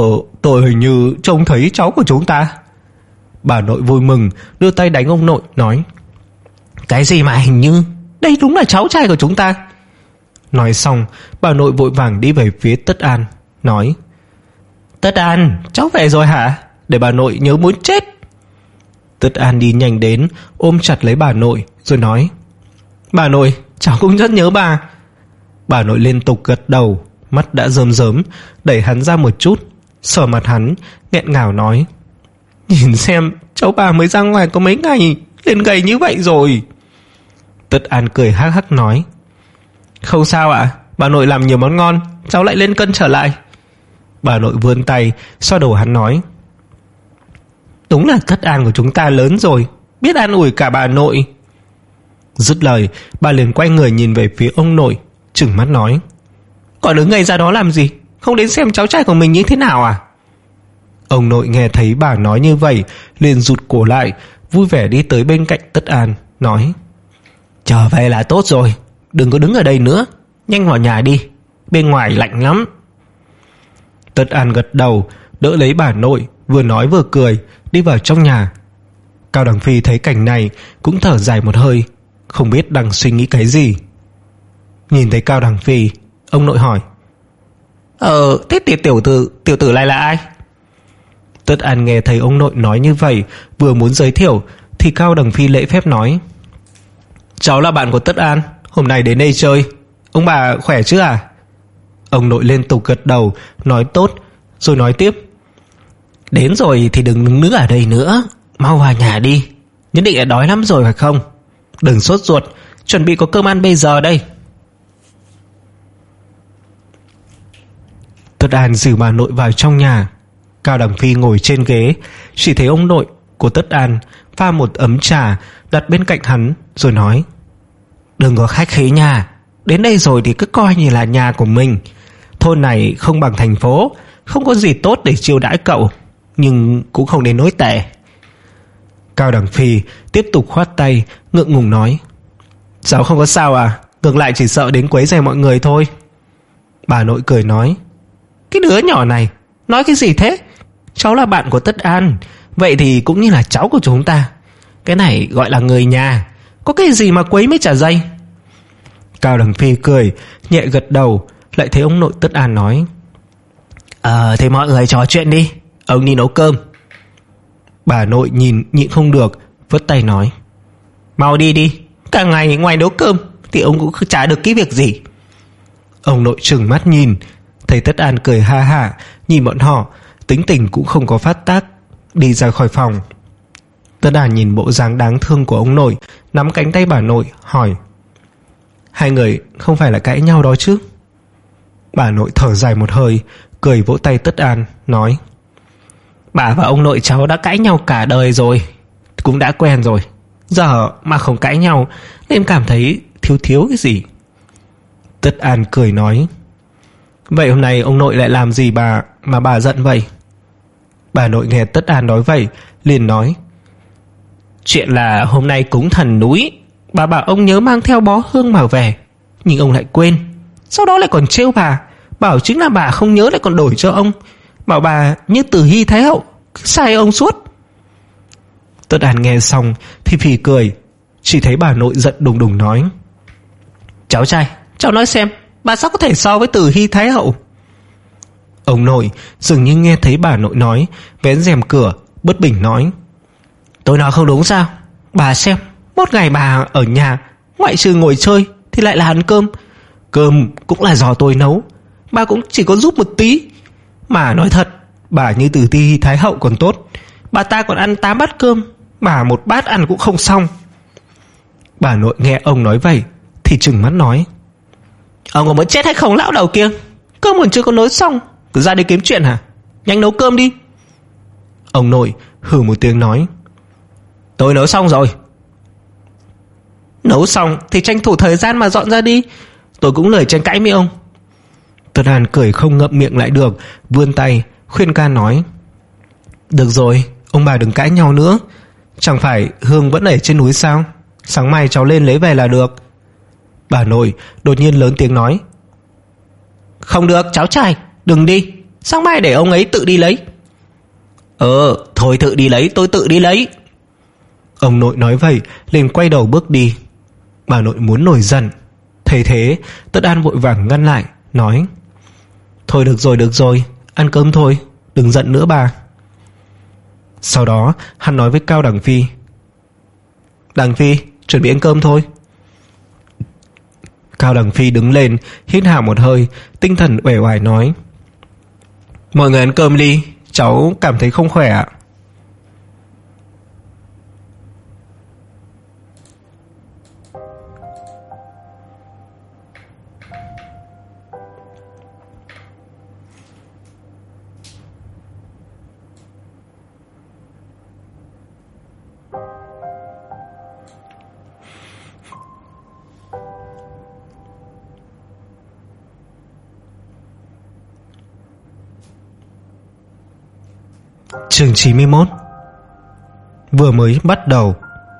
Tôi hình như trông thấy cháu của chúng ta. Bà nội vui mừng đưa tay đánh ông nội, nói: Cái gì mà hình như? Đây đúng là cháu trai của chúng ta. Nói xong, bà nội vội vàng đi về phía Tất An, nói: Tất An, cháu về rồi hả? Để bà nội nhớ muốn chết. Tất An đi nhanh đến, ôm chặt lấy bà nội rồi nói: Bà nội, cháu cũng rất nhớ bà. Bà nội liên tục gật đầu, mắt đã rơm rớm, đẩy hắn ra một chút, sờ mặt hắn, nghẹn ngào nói: Nhìn xem, cháu bà mới ra ngoài có mấy ngày lên gầy như vậy rồi. Tất An cười hắc hắc nói: Không sao ạ, à, bà nội làm nhiều món ngon, cháu lại lên cân trở lại. Bà nội vươn tay xoa đầu hắn nói: Đúng là Tất An của chúng ta lớn rồi, biết an ủi cả bà nội. Dứt lời, bà liền quay người nhìn về phía ông nội, trừng mắt nói: Còn đứng ngây ra đó làm gì, không đến xem cháu trai của mình như thế nào à? Ông nội nghe thấy bà nói như vậy, liền rụt cổ lại, vui vẻ đi tới bên cạnh Tất An, nói: Trở về là tốt rồi, đừng có đứng ở đây nữa, nhanh vào nhà đi, bên ngoài lạnh lắm. Tất An gật đầu, đỡ lấy bà nội, vừa nói vừa cười, đi vào trong nhà. Cao Đằng Phi thấy cảnh này cũng thở dài một hơi, không biết đang suy nghĩ cái gì. Nhìn thấy Cao Đằng Phi, ông nội hỏi: Ờ, thế tiểu, tiểu tử Tiểu tử này là ai? Tất An nghe thấy ông nội nói như vậy, vừa muốn giới thiệu thì Cao Đằng Phi lễ phép nói: Cháu là bạn của Tất An, hôm nay đến đây chơi. Ông bà khỏe chứ à? Ông nội liên tục gật đầu, nói tốt, rồi nói tiếp: Đến rồi thì đừng đứng nữa ở đây nữa, mau vào nhà đi, nhất định là đói lắm rồi phải không? Đừng sốt ruột, chuẩn bị có cơm ăn bây giờ đây. Tất An dìu bà nội vào trong nhà. Cao Đằng Phi ngồi trên ghế, chỉ thấy ông nội của Tất An pha một ấm trà đặt bên cạnh hắn, rồi nói: Đừng có khách khí nha, đến đây rồi thì cứ coi như là nhà của mình. Thôn này không bằng thành phố, không có gì tốt để chiêu đãi cậu, nhưng cũng không đến nỗi tệ. Cao Đằng Phi tiếp tục khoát tay, ngượng ngùng nói: Cháu không có sao à, ngược lại chỉ sợ đến quấy rầy mọi người thôi. Bà nội cười nói: Cái đứa nhỏ này nói cái gì thế? Cháu là bạn của Tất An, vậy thì cũng như là cháu của chúng ta. Cái này gọi là người nhà, có cái gì mà quấy mới chả dây. Cao Đằng Phi cười, nhẹ gật đầu, lại thấy ông nội Tất An nói: Ờ, thế mọi người trò chuyện đi, ông đi nấu cơm. Bà nội nhìn nhịn không được, vất tay nói: Mau đi đi, cả ngày ngoài nấu cơm thì ông cũng chả được cái việc gì. Ông nội trừng mắt nhìn, thấy Tất An cười ha hả nhìn bọn họ, tính tình cũng không có phát tác, đi ra khỏi phòng. Tất An nhìn bộ dáng đáng thương của ông nội, nắm cánh tay bà nội, hỏi: Hai người không phải là cãi nhau đó chứ? Bà nội thở dài một hơi, cười vỗ tay Tất An, nói: Bà và ông nội cháu đã cãi nhau cả đời rồi, cũng đã quen rồi, giờ mà không cãi nhau nên cảm thấy thiếu thiếu cái gì. Tất An cười nói: Vậy hôm nay ông nội lại làm gì bà mà bà giận vậy? Bà nội nghe Tất An nói vậy, liền nói: Chuyện là hôm nay cúng thần núi, bà bảo ông nhớ mang theo bó hương mà về, nhưng ông lại quên. Sau đó lại còn trêu bà, bảo chính là bà không nhớ lại còn đổi cho ông, bảo bà như Từ Hy Thái Hậu, sai ông suốt. Tất An nghe xong thì phì cười, chỉ thấy bà nội giận đùng đùng nói: Cháu trai, cháu nói xem, bà sao có thể so với Từ Hy Thái Hậu? Ông nội dường như nghe thấy bà nội nói, vén rèm cửa, bất bình nói: Tôi nói không đúng sao? Bà xem, một ngày bà ở nhà, ngoại trừ ngồi chơi thì lại là ăn cơm. Cơm cũng là do tôi nấu, bà cũng chỉ có giúp một tí. Mà nói thật, bà như Từ Hy Thái Hậu còn tốt, bà ta còn ăn tám bát cơm, bà một bát ăn cũng không xong. Bà nội nghe ông nói vậy thì trừng mắt nói: Ông có muốn chết hay không lão đầu kia? Cơm còn chưa có nấu xong, cứ ra đi kiếm chuyện hả? Nhanh nấu cơm đi. Ông nội hừ một tiếng nói: Tôi nấu xong rồi. Nấu xong thì tranh thủ thời gian mà dọn ra đi, tôi cũng lười tranh cãi với ông. Tất An cười không ngậm miệng lại được, vươn tay khuyên can nói: Được rồi, ông bà đừng cãi nhau nữa, chẳng phải hương vẫn ở trên núi sao? Sáng mai cháu lên lấy về là được. Bà nội đột nhiên lớn tiếng nói: Không được cháu trai, đừng đi, sáng mai để ông ấy tự đi lấy, Ờ, thôi tự đi lấy, tôi tự đi lấy. Ông nội nói vậy liền quay đầu bước đi. Bà nội muốn nổi giận, thấy thế Tất An vội vàng ngăn lại, nói: Thôi được rồi, được rồi, ăn cơm thôi, đừng giận nữa bà. Sau đó hắn nói với Cao Đằng Phi: Đằng Phi, chuẩn bị ăn cơm thôi. Cao Đằng Phi đứng lên, hít hà một hơi, tinh thần uể oải nói: Mọi người ăn cơm đi, cháu cảm thấy không khỏe ạ. Chương chín mươi mốt vừa mới bắt đầu.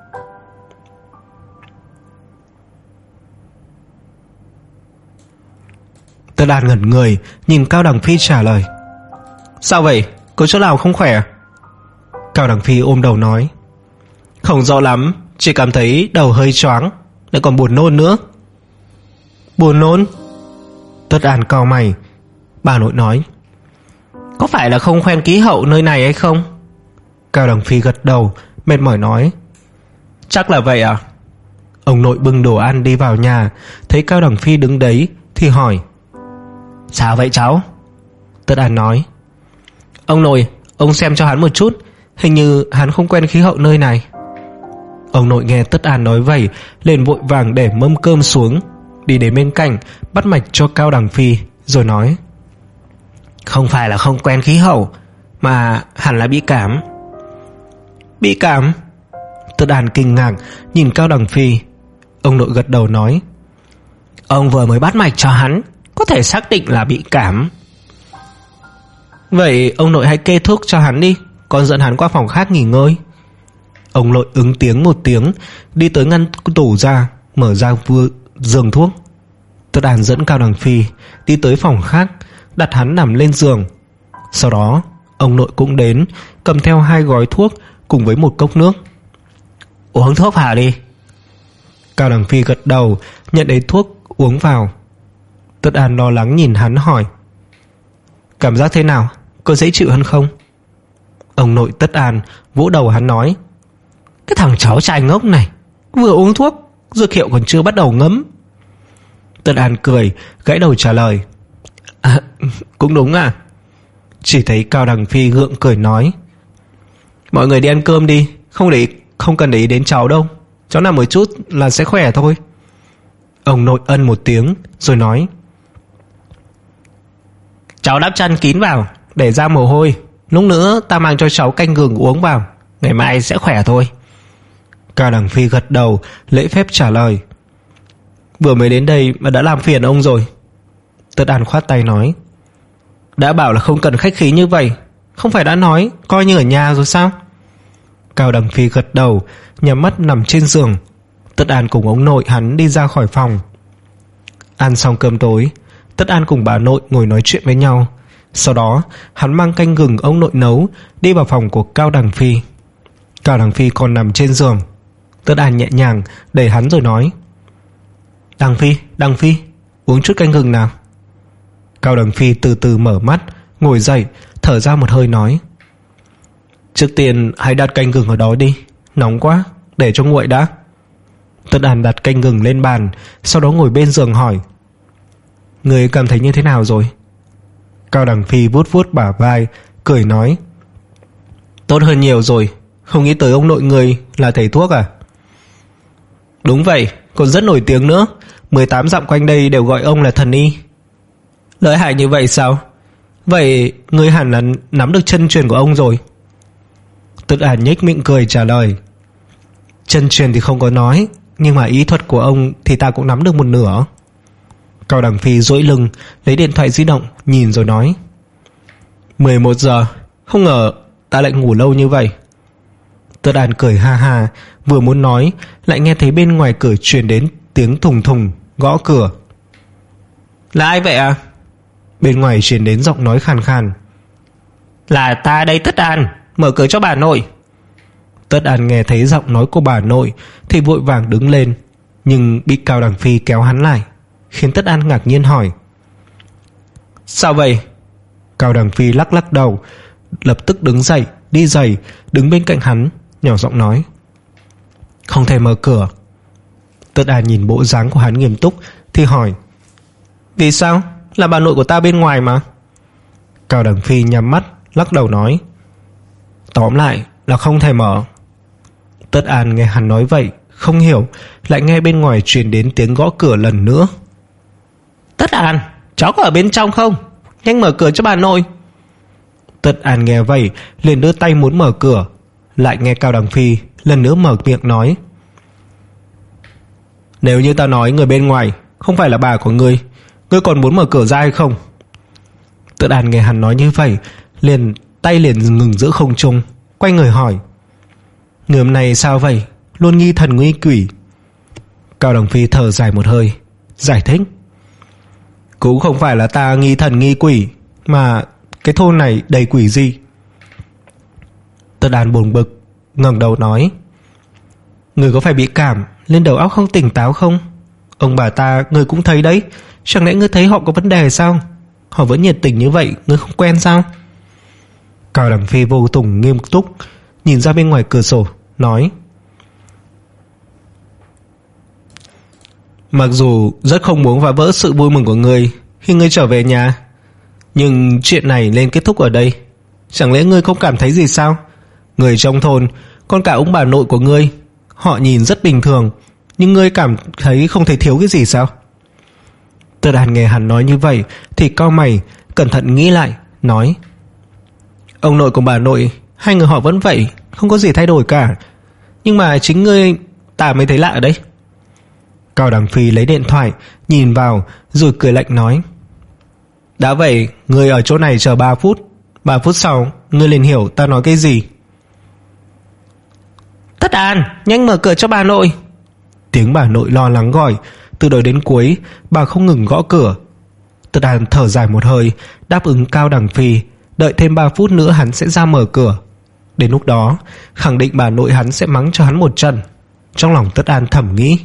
Tất An ngẩn người nhìn Cao Đằng Phi trả lời: Sao vậy, có chỗ nào không khỏe? Cao Đằng Phi ôm đầu nói: Không rõ lắm, chỉ cảm thấy đầu hơi choáng, lại còn buồn nôn nữa. Buồn nôn? Tất An cau mày. Bà nội nói: Có phải là không quen khí hậu nơi này hay không? Cao Đằng Phi gật đầu, mệt mỏi nói: Chắc là vậy à? Ông nội bưng đồ ăn đi vào nhà, thấy Cao Đằng Phi đứng đấy thì hỏi: Sao vậy cháu? Tất An nói: Ông nội, ông xem cho hắn một chút, hình như hắn không quen khí hậu nơi này. Ông nội nghe Tất An nói vậy liền vội vàng để mâm cơm xuống, đi đến bên cạnh bắt mạch cho Cao Đằng Phi, rồi nói: Không phải là không quen khí hậu, mà hẳn là bị cảm. Bị cảm? Tất An kinh ngạc nhìn Cao Đằng Phi. Ông nội gật đầu nói: Ông vừa mới bắt mạch cho hắn, có thể xác định là bị cảm. Vậy ông nội hãy kê thuốc cho hắn đi, con dẫn hắn qua phòng khác nghỉ ngơi. Ông nội ứng tiếng một tiếng, đi tới ngăn tủ ra, mở ra vừa giường thuốc. Tất An dẫn Cao Đằng Phi đi tới phòng khác, đặt hắn nằm lên giường. Sau đó ông nội cũng đến, cầm theo hai gói thuốc cùng với một cốc nước. Uống thuốc vào đi. Cao Đằng Phi gật đầu, nhận lấy thuốc uống vào. Tất An lo lắng nhìn hắn hỏi: Cảm giác thế nào, có dễ chịu hơn không? Ông nội Tất An vỗ đầu hắn nói: Cái thằng cháu trai ngốc này, vừa uống thuốc, dược hiệu còn chưa bắt đầu ngấm. Tất An cười, gãy đầu trả lời: À, cũng đúng à. Chỉ thấy Cao Đằng Phi gượng cười nói: Mọi người đi ăn cơm đi, Không để không cần để ý đến cháu đâu, cháu nằm một chút là sẽ khỏe thôi. Ông nội ân một tiếng rồi nói: Cháu đắp chăn kín vào, để ra mồ hôi, lúc nữa ta mang cho cháu canh gừng uống vào, ngày mai sẽ khỏe thôi. Cao Đằng Phi gật đầu, lễ phép trả lời: Vừa mới đến đây mà đã làm phiền ông rồi. Tất An khoát tay nói: Đã bảo là không cần khách khí như vậy, không phải đã nói coi như ở nhà rồi sao? Cao Đằng Phi gật đầu, nhắm mắt nằm trên giường. Tất An cùng ông nội hắn đi ra khỏi phòng. Ăn xong cơm tối, Tất An cùng bà nội ngồi nói chuyện với nhau. Sau đó hắn mang canh gừng ông nội nấu đi vào phòng của Cao Đằng Phi. Cao Đằng Phi còn nằm trên giường. Tất An nhẹ nhàng đẩy hắn rồi nói: Đằng Phi, Đằng Phi, uống chút canh gừng nào. Cao Đằng Phi từ từ mở mắt, ngồi dậy, thở ra một hơi nói: Trước tiên hãy đặt canh gừng ở đó đi, nóng quá, để cho nguội đã. Tất An đặt canh gừng lên bàn, sau đó ngồi bên giường hỏi: Người cảm thấy như thế nào rồi? Cao Đằng Phi vuốt vuốt bả vai, cười nói: Tốt hơn nhiều rồi, không nghĩ tới ông nội người là thầy thuốc à? Đúng vậy, còn rất nổi tiếng nữa, mười tám dặm quanh đây đều gọi ông là thần y. Lợi hại như vậy sao? Vậy người hẳn là nắm được chân truyền của ông rồi. Tất An nhếch miệng cười trả lời: Chân truyền thì không có nói, nhưng mà ý thuật của ông thì ta cũng nắm được một nửa. Cao Đằng Phi duỗi lưng, lấy điện thoại di động nhìn rồi nói: mười một giờ, không ngờ ta lại ngủ lâu như vậy. Tất An cười ha ha, vừa muốn nói lại nghe thấy bên ngoài cửa truyền đến tiếng thùng thùng gõ cửa. Là ai vậy à? Bên ngoài truyền đến giọng nói khàn khàn: Là ta đây Tất An, mở cửa cho bà nội. Tất An nghe thấy giọng nói của bà nội thì vội vàng đứng lên, nhưng bị Cao Đằng Phi kéo hắn lại, khiến Tất An ngạc nhiên hỏi: Sao vậy? Cao Đằng Phi lắc lắc đầu, lập tức đứng dậy, đi giày, đứng bên cạnh hắn, nhỏ giọng nói: Không thể mở cửa. Tất An nhìn bộ dáng của hắn nghiêm túc thì hỏi: Vì sao? Là bà nội của ta bên ngoài mà. Cao Đằng Phi nhắm mắt, lắc đầu nói: Tóm lại là không thể mở. Tất An nghe hắn nói vậy không hiểu, lại nghe bên ngoài truyền đến tiếng gõ cửa lần nữa. Tất An, cháu có ở bên trong không? Nhanh mở cửa cho bà nội. Tất An nghe vậy liền đưa tay muốn mở cửa, lại nghe Cao Đằng Phi lần nữa mở miệng nói: Nếu như ta nói người bên ngoài không phải là bà của ngươi, ngươi còn muốn mở cửa ra hay không? Tất An nghe hắn nói như vậy, liền tay liền ngừng giữa không trung, quay người hỏi: Người hôm nay sao vậy? Luôn nghi thần nghi quỷ. Cao Đằng Phi thở dài một hơi, giải thích: Cũng không phải là ta nghi thần nghi quỷ, mà cái thôn này đầy quỷ gì. Tất An buồn bực, ngẩng đầu nói: Người có phải bị cảm lên đầu óc không tỉnh táo không? Ông bà ta người cũng thấy đấy, chẳng lẽ ngươi thấy họ có vấn đề sao? Họ vẫn nhiệt tình như vậy, ngươi không quen sao? Cao Đằng Phi vô cùng nghiêm túc, nhìn ra bên ngoài cửa sổ, nói: Mặc dù rất không muốn phá vỡ sự vui mừng của ngươi khi ngươi trở về nhà, nhưng chuyện này nên kết thúc ở đây. Chẳng lẽ ngươi không cảm thấy gì sao? Người trong thôn, còn cả ông bà nội của ngươi, họ nhìn rất bình thường, nhưng ngươi cảm thấy không thấy thiếu cái gì sao? Tất An nghe hắn nói như vậy thì cau mày, cẩn thận nghĩ lại, nói: Ông nội của bà nội, hai người họ vẫn vậy, không có gì thay đổi cả. Nhưng mà chính ngươi ta mới thấy lạ ở đây. Cao Đằng Phi lấy điện thoại nhìn vào rồi cười lạnh nói: Đã vậy, ngươi ở chỗ này chờ ba phút, ba phút sau ngươi liền hiểu ta nói cái gì. Tất An, nhanh mở cửa cho bà nội. Tiếng bà nội lo lắng gọi, từ đầu đến cuối bà không ngừng gõ cửa. Tất An thở dài một hơi, đáp ứng Cao Đằng Phi, đợi thêm ba phút nữa hắn sẽ ra mở cửa. Đến lúc đó khẳng định bà nội hắn sẽ mắng cho hắn một trận. Trong lòng Tất An thầm nghĩ.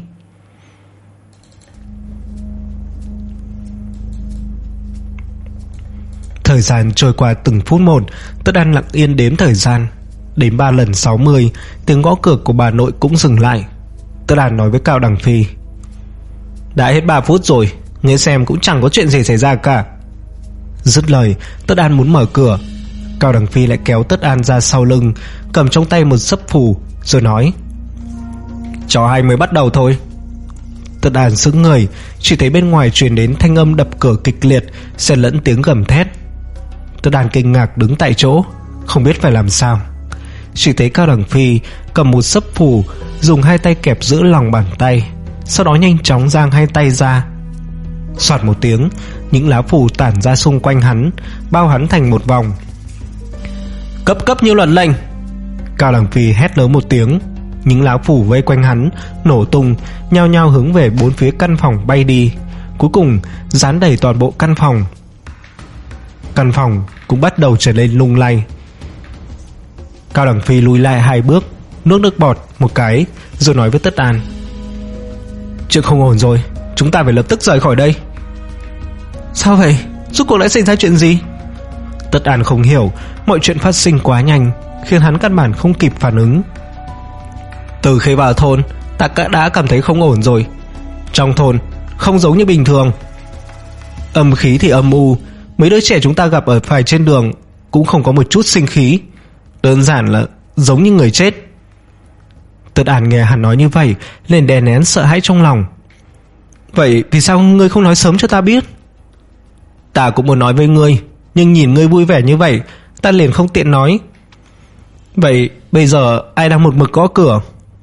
Thời gian trôi qua từng phút một, Tất An lặng yên đếm thời gian. Đến ba lần sáu mươi, tiếng gõ cửa của bà nội cũng dừng lại. Tất An nói với Cao Đằng Phi: Đã hết ba phút rồi, nghe xem cũng chẳng có chuyện gì xảy ra cả. Dứt lời, Tất An muốn mở cửa. Cao Đằng Phi lại kéo Tất An ra sau lưng, cầm trong tay một sấp phù, rồi nói: Trò hay mới bắt đầu thôi. Tất An sững người, chỉ thấy bên ngoài truyền đến thanh âm đập cửa kịch liệt, xen lẫn tiếng gầm thét. Tất An kinh ngạc đứng tại chỗ, không biết phải làm sao. Chỉ thấy Cao Đằng Phi cầm một sấp phù, dùng hai tay kẹp giữ lòng bàn tay, sau đó nhanh chóng giang hai tay ra. Soạt một tiếng, những lá phù tản ra xung quanh hắn, bao hắn thành một vòng. Cấp cấp như luật lệnh. Cao Đằng Phi hét lớn một tiếng, những lá phù vây quanh hắn nổ tung, nhao nhao hướng về bốn phía căn phòng bay đi, cuối cùng dán đầy toàn bộ căn phòng. Căn phòng cũng bắt đầu trở nên lung lay. Cao Đằng Phi lùi lại hai bước, nuốt nước bọt một cái, rồi nói với Tất An: Chuyện không ổn rồi, chúng ta phải lập tức rời khỏi đây. Sao vậy? Rốt cuộc đã xảy ra chuyện gì? Tất An không hiểu, mọi chuyện phát sinh quá nhanh, khiến hắn căn bản không kịp phản ứng. Từ khi vào thôn, ta đã cảm thấy không ổn rồi. Trong thôn không giống như bình thường, âm khí thì âm u. Mấy đứa trẻ chúng ta gặp ở phải trên đường cũng không có một chút sinh khí, đơn giản là giống như người chết. Tất An nghe hắn nói như vậy liền đè nén sợ hãi trong lòng. Vậy vì sao ngươi không nói sớm cho ta biết? Ta cũng muốn nói với ngươi, nhưng nhìn ngươi vui vẻ như vậy, ta liền không tiện nói. Vậy bây giờ ai đang một mực gõ cửa?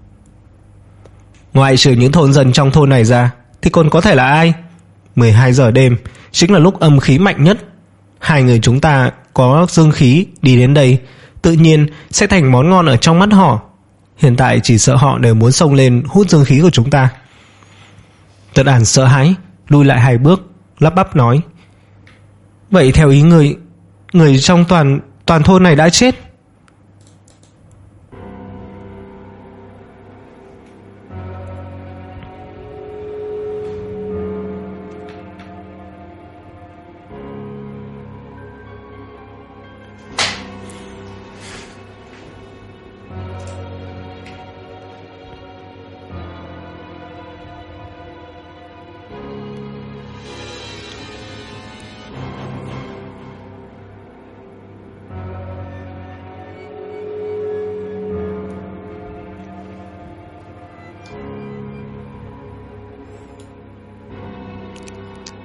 Ngoại trừ những thôn dân trong thôn này ra thì còn có thể là ai? mười hai giờ đêm chính là lúc âm khí mạnh nhất. Hai người chúng ta có dương khí đi đến đây, tự nhiên sẽ thành món ngon ở trong mắt họ. Hiện tại chỉ sợ họ đều muốn xông lên hút dương khí của chúng ta. Tất An sợ hãi, lùi lại hai bước, lắp bắp nói: Vậy theo ý người, người trong toàn toàn thôn này đã chết?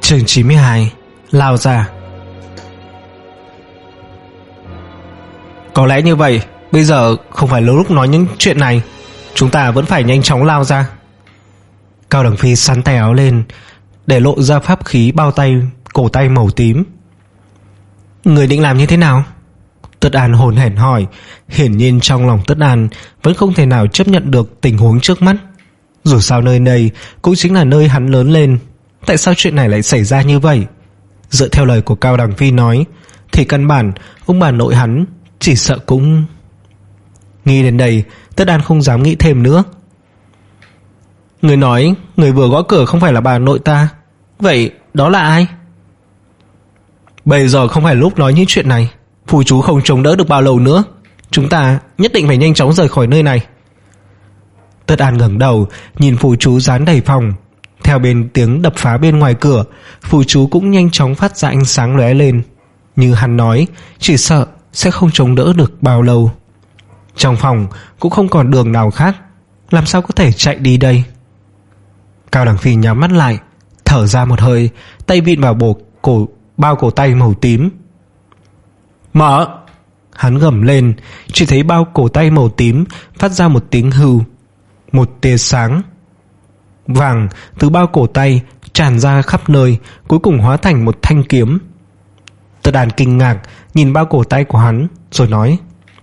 Chương chín mươi hai. Lao ra. Có lẽ như vậy, bây giờ không phải là lúc nói những chuyện này. Chúng ta vẫn phải nhanh chóng lao ra. Cao Đằng Phi sắn tay áo lên, để lộ ra pháp khí bao tay, cổ tay màu tím. Người định làm như thế nào? Tất An hồn hển hỏi. Hiển nhiên trong lòng Tất An vẫn không thể nào chấp nhận được tình huống trước mắt. Dù sao nơi này cũng chính là nơi hắn lớn lên. Tại sao chuyện này lại xảy ra như vậy? Dựa theo lời của Cao Đằng Phi nói thì căn bản ông bà nội hắn chỉ sợ cũng... Nghĩ đến đây, Tất An không dám nghĩ thêm nữa. Người nói người vừa gõ cửa không phải là bà nội ta. Vậy đó là ai? Bây giờ không phải lúc nói những chuyện này. Phù chú không chống đỡ được bao lâu nữa. Chúng ta nhất định phải nhanh chóng rời khỏi nơi này. Tất An ngẩng đầu nhìn phù chú dán đầy phòng. Theo bên tiếng đập phá bên ngoài cửa, phù chú cũng nhanh chóng phát ra ánh sáng lóe lên. Như hắn nói, chỉ sợ sẽ không chống đỡ được bao lâu. Trong phòng cũng không còn đường nào khác, làm sao có thể chạy đi đây? Cao Đằng Phi nhắm mắt lại, thở ra một hơi, tay vịn vào bộ cổ bao cổ tay màu tím. Mở! Hắn gầm lên, chỉ thấy bao cổ tay màu tím phát ra một tiếng hưu. Một tia sáng vàng từ bao cổ tay tràn ra khắp nơi, cuối cùng hóa thành một thanh kiếm. Tất An kinh ngạc nhìn bao cổ tay của hắn, rồi nói: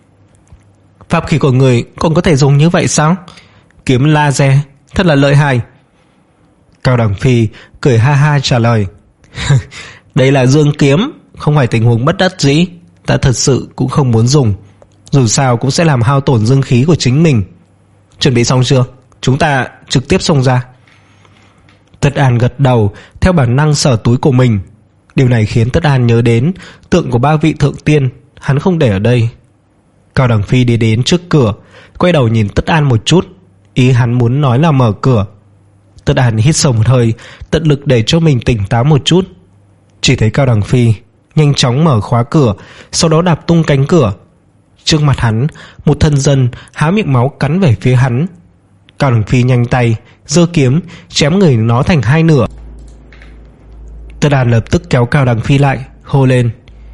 Pháp khí của người còn có thể dùng như vậy sao? Kiếm laser thật là lợi hại. Cao Đằng Phi cười ha ha trả lời: Đây là dương kiếm, không phải tình huống bất đắc dĩ. Ta thật sự cũng không muốn dùng, dù sao cũng sẽ làm hao tổn dương khí của chính mình. Chuẩn bị xong chưa? Chúng ta trực tiếp xông ra. Tất An gật đầu, theo bản năng sờ túi của mình. Điều này khiến Tất An nhớ đến tượng của ba vị thượng tiên hắn không để ở đây. Cao Đằng Phi đi đến trước cửa, quay đầu nhìn Tất An một chút, ý hắn muốn nói là mở cửa. Tất An hít sâu một hơi, tận lực để cho mình tỉnh táo một chút. Chỉ thấy Cao Đằng Phi nhanh chóng mở khóa cửa, sau đó đạp tung cánh cửa. Trước mặt hắn, một thân dân há miệng máu cắn về phía hắn. Cao Đằng Phi nhanh tay giơ kiếm chém người nó thành hai nửa. Tất An lập tức kéo Cao Đằng Phi lại, hô lên: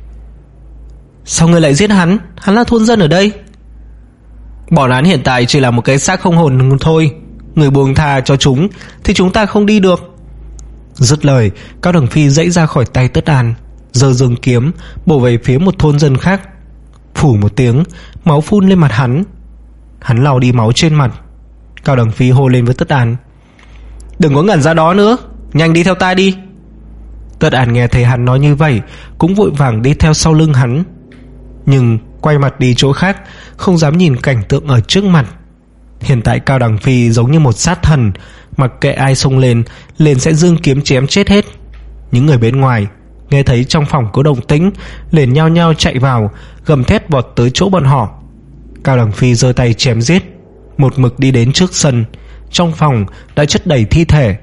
Sao ngươi lại giết hắn? Hắn là thôn dân ở đây. Bọn hắn hiện tại chỉ là một cái xác không hồn thôi. Người buông tha cho chúng thì chúng ta không đi được. Dứt lời, Cao Đằng Phi dãy ra khỏi tay Tất An, giơ dương kiếm bổ về phía một thôn dân khác. Phủi một tiếng, máu phun lên mặt hắn. Hắn lau đi máu trên mặt. Cao Đằng Phi hô lên với Tất An: Đừng có ngẩn ra đó nữa, nhanh đi theo ta đi. Tất An nghe thấy hắn nói như vậy, cũng vội vàng đi theo sau lưng hắn, nhưng quay mặt đi chỗ khác, không dám nhìn cảnh tượng ở trước mặt. Hiện tại Cao Đằng Phi giống như một sát thần, mặc kệ ai xông lên, liền sẽ dương kiếm chém chết hết. Những người bên ngoài nghe thấy trong phòng có động tĩnh, liền nhao nhao chạy vào, gầm thét vọt tới chỗ bọn họ. Cao Đằng Phi giơ tay chém giết, một mực đi đến trước sân. Trong phòng đã chất đầy thi thể.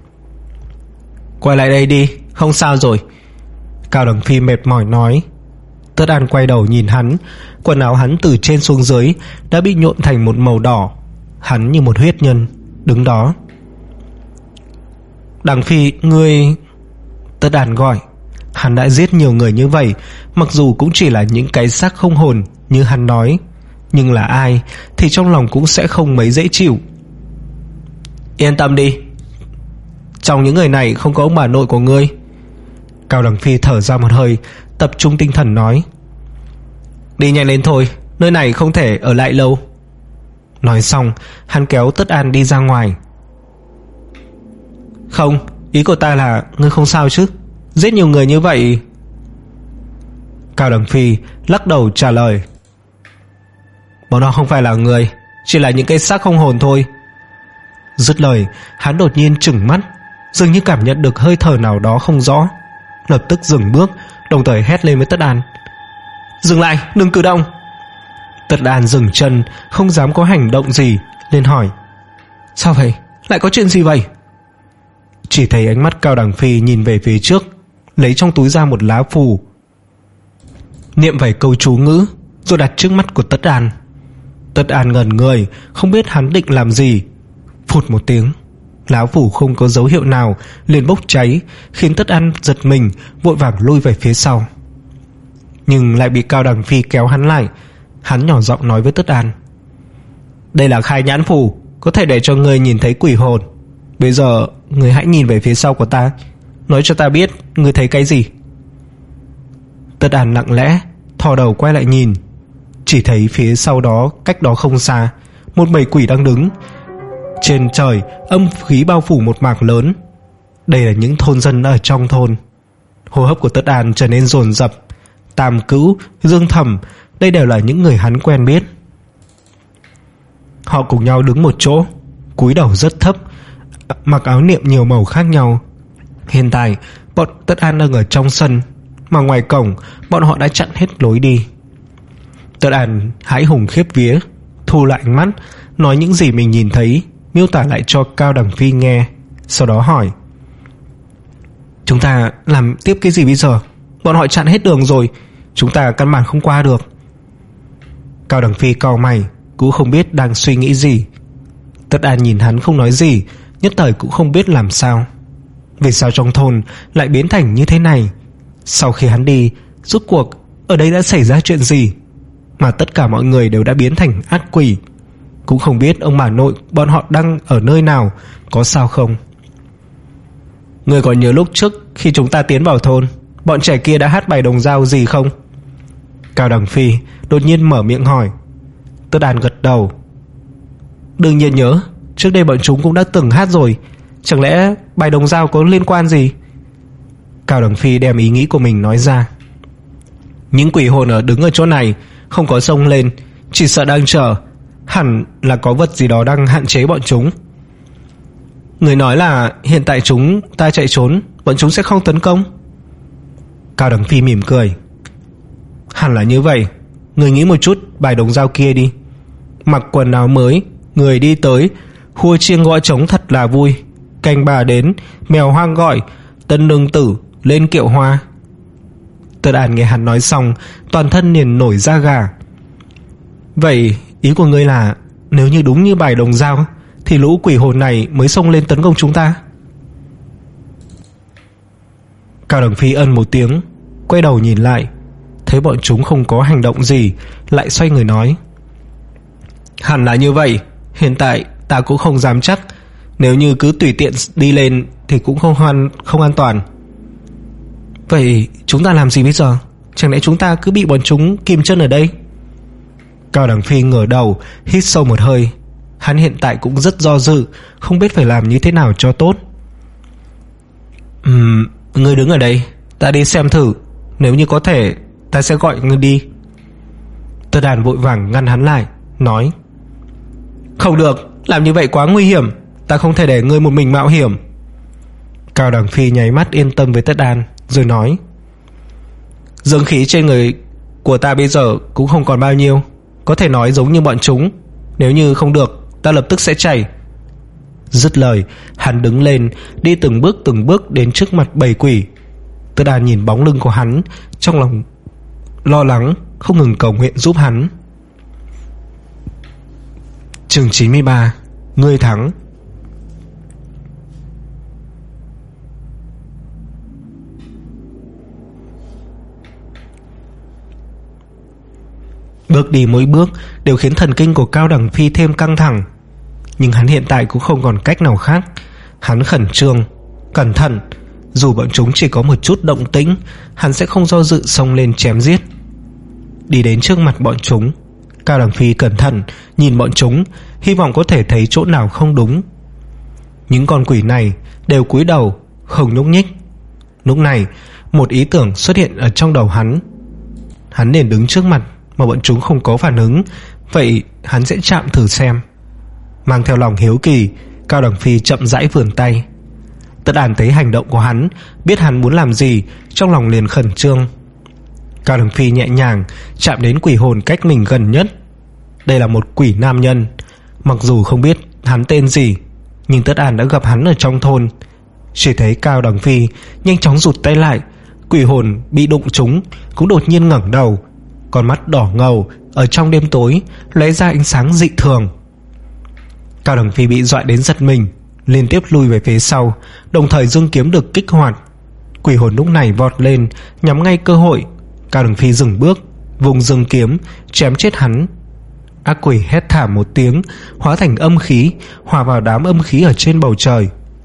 Quay lại đây đi, không sao rồi. Cao Đằng Phi mệt mỏi nói. Tất An quay đầu nhìn hắn. Quần áo hắn từ trên xuống dưới đã bị nhuộm thành một màu đỏ. Hắn như một huyết nhân đứng đó. Đằng Phi, ngươi... Tất An gọi. Hắn đã giết nhiều người như vậy, mặc dù cũng chỉ là những cái xác không hồn như hắn nói, nhưng là ai thì trong lòng cũng sẽ không mấy dễ chịu. Yên tâm đi, trong những người này không có ông bà nội của ngươi. Cao Đằng Phi thở ra một hơi, tập trung tinh thần nói: Đi nhanh lên thôi, nơi này không thể ở lại lâu. Nói xong, hắn kéo Tất An đi ra ngoài. Không, ý của ta là ngươi không sao chứ? Giết nhiều người như vậy. Cao Đằng Phi lắc đầu trả lời: Bọn họ không phải là người, chỉ là những cái xác không hồn thôi. Dứt lời, hắn đột nhiên trừng mắt, dường như cảm nhận được hơi thở nào đó không rõ, lập tức dừng bước, đồng thời hét lên với Tất An: Dừng lại, đừng cử động. Tất An dừng chân, không dám có hành động gì, lên hỏi: Sao vậy? Lại có chuyện gì vậy? Chỉ thấy ánh mắt Cao Đằng Phi nhìn về phía trước, lấy trong túi ra một lá phù, niệm vài câu chú ngữ, rồi đặt trước mắt của Tất An. Tất An ngẩn người, không biết hắn định làm gì. Phụt một tiếng, lá phủ không có dấu hiệu nào liền bốc cháy, khiến Tất An giật mình, vội vàng lui về phía sau. Nhưng lại bị Cao Đằng Phi kéo hắn lại. Hắn nhỏ giọng nói với Tất An: "Đây là khai nhãn phủ, có thể để cho ngươi nhìn thấy quỷ hồn. Bây giờ ngươi hãy nhìn về phía sau của ta, nói cho ta biết ngươi thấy cái gì." Tất An lặng lẽ thò đầu quay lại nhìn, chỉ thấy phía sau đó, cách đó không xa, một bầy quỷ đang đứng. Trên trời âm khí bao phủ một mảng lớn. Đây là những thôn dân ở trong thôn. Hô hấp của Tất An trở nên dồn dập. Tam Cữu, Dương Thẩm, đây đều là những người hắn quen biết. Họ cùng nhau đứng một chỗ, cúi đầu rất thấp, mặc áo niệm nhiều màu khác nhau. Hiện tại bọn Tất An đang ở trong sân, mà ngoài cổng bọn họ đã chặn hết lối đi. Tất An hãi hùng khiếp vía, thu lại ánh mắt, nói những gì mình nhìn thấy, miêu tả lại cho Cao Đằng Phi nghe. Sau đó hỏi: "Chúng ta làm tiếp cái gì bây giờ? Bọn họ chặn hết đường rồi, chúng ta căn bản không qua được." Cao Đằng Phi cau mày, cũng không biết đang suy nghĩ gì. Tất An nhìn hắn không nói gì, nhất thời cũng không biết làm sao. Vì sao trong thôn lại biến thành như thế này? Sau khi hắn đi, rốt cuộc ở đây đã xảy ra chuyện gì mà tất cả mọi người đều đã biến thành ác quỷ? Cũng không biết ông bà nội bọn họ đang ở nơi nào, có sao không? "Ngươi còn nhớ lúc trước khi chúng ta tiến vào thôn, bọn trẻ kia đã hát bài đồng dao gì không?" Cao Đằng Phi đột nhiên mở miệng hỏi. Tất An gật đầu. "Đương nhiên nhớ, trước đây bọn chúng cũng đã từng hát rồi. Chẳng lẽ bài đồng dao có liên quan gì?" Cao Đằng Phi đem ý nghĩ của mình nói ra. "Những quỷ hồn ở đứng ở chỗ này không có xông lên, chỉ sợ đang chờ. Hẳn là có vật gì đó đang hạn chế bọn chúng." "Người nói là hiện tại chúng ta chạy trốn, bọn chúng sẽ không tấn công?" Cao Đằng Phi mỉm cười. "Hẳn là như vậy. Người nghĩ một chút bài đồng dao kia đi. Mặc quần áo mới, người đi tới, hua chiêng gõ trống thật là vui. Canh bà đến, mèo hoang gọi, tân nương tử lên kiệu hoa." Tất An nghe hắn nói xong, toàn thân liền nổi da gà. "Vậy ý của ngươi là nếu như đúng như bài đồng dao thì lũ quỷ hồn này mới xông lên tấn công chúng ta?" Cao Đằng Phi ân một tiếng, quay đầu nhìn lại, thấy bọn chúng không có hành động gì, lại xoay người nói: "Hẳn là như vậy. Hiện tại ta cũng không dám chắc. Nếu như cứ tùy tiện đi lên thì cũng không an, không an toàn." "Vậy chúng ta làm gì bây giờ? Chẳng lẽ chúng ta cứ bị bọn chúng kìm chân ở đây?" Cao Đằng Phi ngửa đầu, hít sâu một hơi. Hắn hiện tại cũng rất do dự, không biết phải làm như thế nào cho tốt. Ừm, ngươi đứng ở đây, ta đi xem thử. Nếu như có thể, ta sẽ gọi ngươi đi." Tất An vội vàng ngăn hắn lại, nói: "Không được, làm như vậy quá nguy hiểm. Ta không thể để ngươi một mình mạo hiểm." Cao Đằng Phi nháy mắt yên tâm với Tất An, rồi nói: "Dương khí trên người của ta bây giờ cũng không còn bao nhiêu, có thể nói giống như bọn chúng. Nếu như không được, ta lập tức sẽ chạy." Dứt lời, hắn đứng lên, đi từng bước từng bước đến trước mặt bầy quỷ. Tất An nhìn bóng lưng của hắn, trong lòng lo lắng, không ngừng cầu nguyện giúp hắn. Chương chín mươi ba. Ngươi thắng. Bước đi mỗi bước đều khiến thần kinh của Cao Đằng Phi thêm căng thẳng. Nhưng hắn hiện tại cũng không còn cách nào khác. Hắn khẩn trương, cẩn thận. Dù bọn chúng chỉ có một chút động tĩnh, hắn sẽ không do dự xông lên chém giết. Đi đến trước mặt bọn chúng, Cao Đằng Phi cẩn thận nhìn bọn chúng, hy vọng có thể thấy chỗ nào không đúng. Những con quỷ này đều cúi đầu, không nhúc nhích. Lúc này, một ý tưởng xuất hiện ở trong đầu hắn. Hắn nên đứng trước mặt mà bọn chúng không có phản ứng, vậy hắn sẽ chạm thử xem. Mang theo lòng hiếu kỳ, Cao Đằng Phi chậm rãi vươn tay. Tất An thấy hành động của hắn, biết hắn muốn làm gì, trong lòng liền khẩn trương. Cao Đằng Phi nhẹ nhàng chạm đến quỷ hồn cách mình gần nhất. Đây là một quỷ nam nhân. Mặc dù không biết hắn tên gì, nhưng Tất An đã gặp hắn ở trong thôn. Chỉ thấy Cao Đằng Phi nhanh chóng rụt tay lại. Quỷ hồn bị đụng trúng cũng đột nhiên ngẩng đầu, con mắt đỏ ngầu ở trong đêm tối lóe ra ánh sáng dị thường. Cao Đằng Phi bị dọa đến giật mình, liên tiếp lui về phía sau, đồng thời dương kiếm được kích hoạt. Quỷ hồn lúc này vọt lên, nhắm ngay cơ hội. Cao Đằng Phi dừng bước, vùng dương kiếm chém chết hắn. Ác quỷ hét thảm một tiếng, hóa thành âm khí, hòa vào đám âm khí ở trên bầu trời.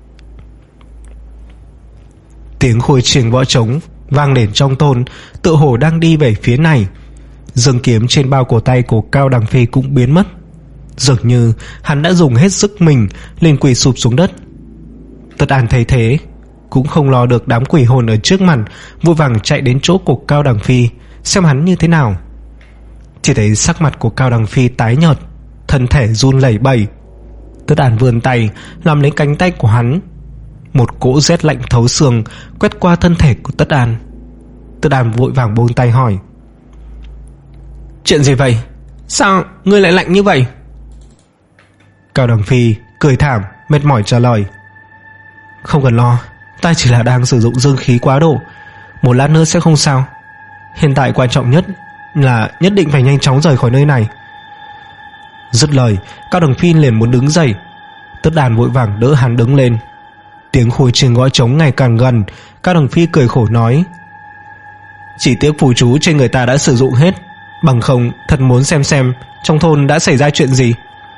Tiếng khôi chiêng võ trống vang lên trong thôn, tựa hồ đang đi về phía này. Dương kiếm trên bao cổ tay của Cao Đằng Phi cũng biến mất, dường như hắn đã dùng hết sức mình, liền quỳ sụp xuống đất. Tất An thấy thế cũng không lo được đám quỷ hồn ở trước mặt, vội vàng chạy đến chỗ của Cao Đằng Phi xem hắn như thế nào. Chỉ thấy sắc mặt của Cao Đằng Phi tái nhợt, thân thể run lẩy bẩy. Tất An vươn tay làm lấy cánh tay của hắn. Một cỗ rét lạnh thấu xương quét qua thân thể của Tất An. Tất An vội vàng buông tay hỏi: chuyện gì vậy? Sao ngươi lại lạnh như vậy? Cao Đằng Phi cười thảm mệt mỏi trả lời: không cần lo, ta chỉ là đang sử dụng dương khí quá độ, một lát nữa sẽ không sao. Hiện tại quan trọng nhất là nhất định phải nhanh chóng rời khỏi nơi này. Dứt lời, Cao Đằng Phi liền muốn đứng dậy. Tất Đàn vội vàng đỡ hắn đứng lên. Tiếng khôi chiêng gõ trống ngày càng gần. Cao Đằng Phi cười khổ nói: chỉ tiếc phù chú trên người ta đã sử dụng hết, bằng không thật muốn xem xem trong thôn đã xảy ra chuyện gì.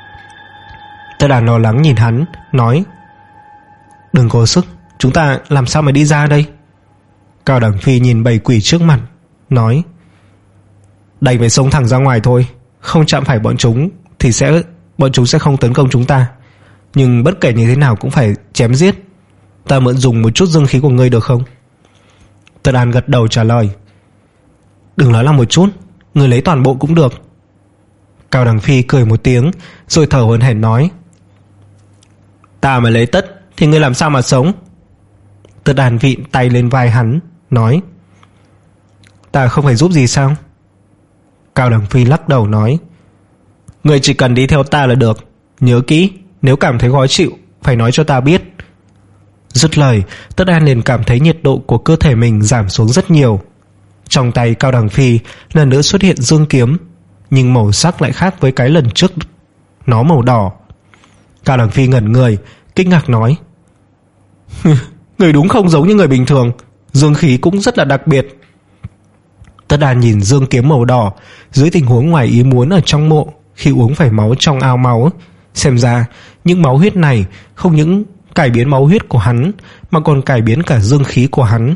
Tất Đàn lo lắng nhìn hắn, nói: đừng có sức, chúng ta làm sao mà đi ra đây? Cao Đằng Phi nhìn bầy quỷ trước mặt, nói: đành phải xông thẳng ra ngoài thôi, không chạm phải bọn chúng thì sẽ bọn chúng sẽ không tấn công chúng ta. Nhưng bất kể như thế nào cũng phải chém giết. Ta mượn dùng một chút dương khí của ngươi được không? Tất An gật đầu trả lời: đừng nói là một chút, ngươi lấy toàn bộ cũng được. Cao Đằng Phi cười một tiếng, rồi thở hổn hển nói: ta mà lấy tất thì ngươi làm sao mà sống? Tất An vịn tay lên vai hắn, nói: ta không phải giúp gì sao? Cao Đằng Phi lắc đầu nói: ngươi chỉ cần đi theo ta là được. Nhớ kỹ, nếu cảm thấy khó chịu phải nói cho ta biết. Dứt lời, Tất An liền cảm thấy nhiệt độ của cơ thể mình giảm xuống rất nhiều. Trong tay Cao Đằng Phi lần nữa xuất hiện dương kiếm, nhưng màu sắc lại khác với cái lần trước, nó màu đỏ. Cao Đằng Phi ngẩn người, kinh ngạc nói: người đúng không giống như người bình thường, dương khí cũng rất là đặc biệt. Tất An nhìn dương kiếm màu đỏ, dưới tình huống ngoài ý muốn ở trong mộ khi uống phải máu trong ao máu, xem ra những máu huyết này không những cải biến máu huyết của hắn mà còn cải biến cả dương khí của hắn.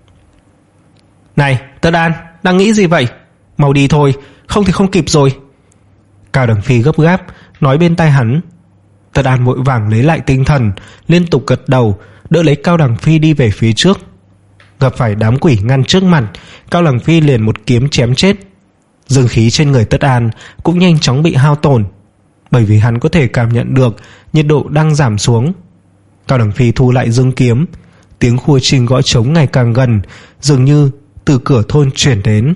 Này Tất An, đang nghĩ gì vậy? Mau đi thôi, không thì không kịp rồi. Cao Đằng Phi gấp gáp nói bên tai hắn. Tất An vội vàng lấy lại tinh thần, liên tục gật đầu, đỡ lấy Cao Đằng Phi đi về phía trước. Gặp phải đám quỷ ngăn trước mặt, Cao Đằng Phi liền một kiếm chém chết. Dương khí trên người Tất An cũng nhanh chóng bị hao tổn, bởi vì hắn có thể cảm nhận được nhiệt độ đang giảm xuống. Cao Đằng Phi thu lại dương kiếm. Tiếng khua chiêng gõ trống ngày càng gần, dường như từ cửa thôn chuyển đến.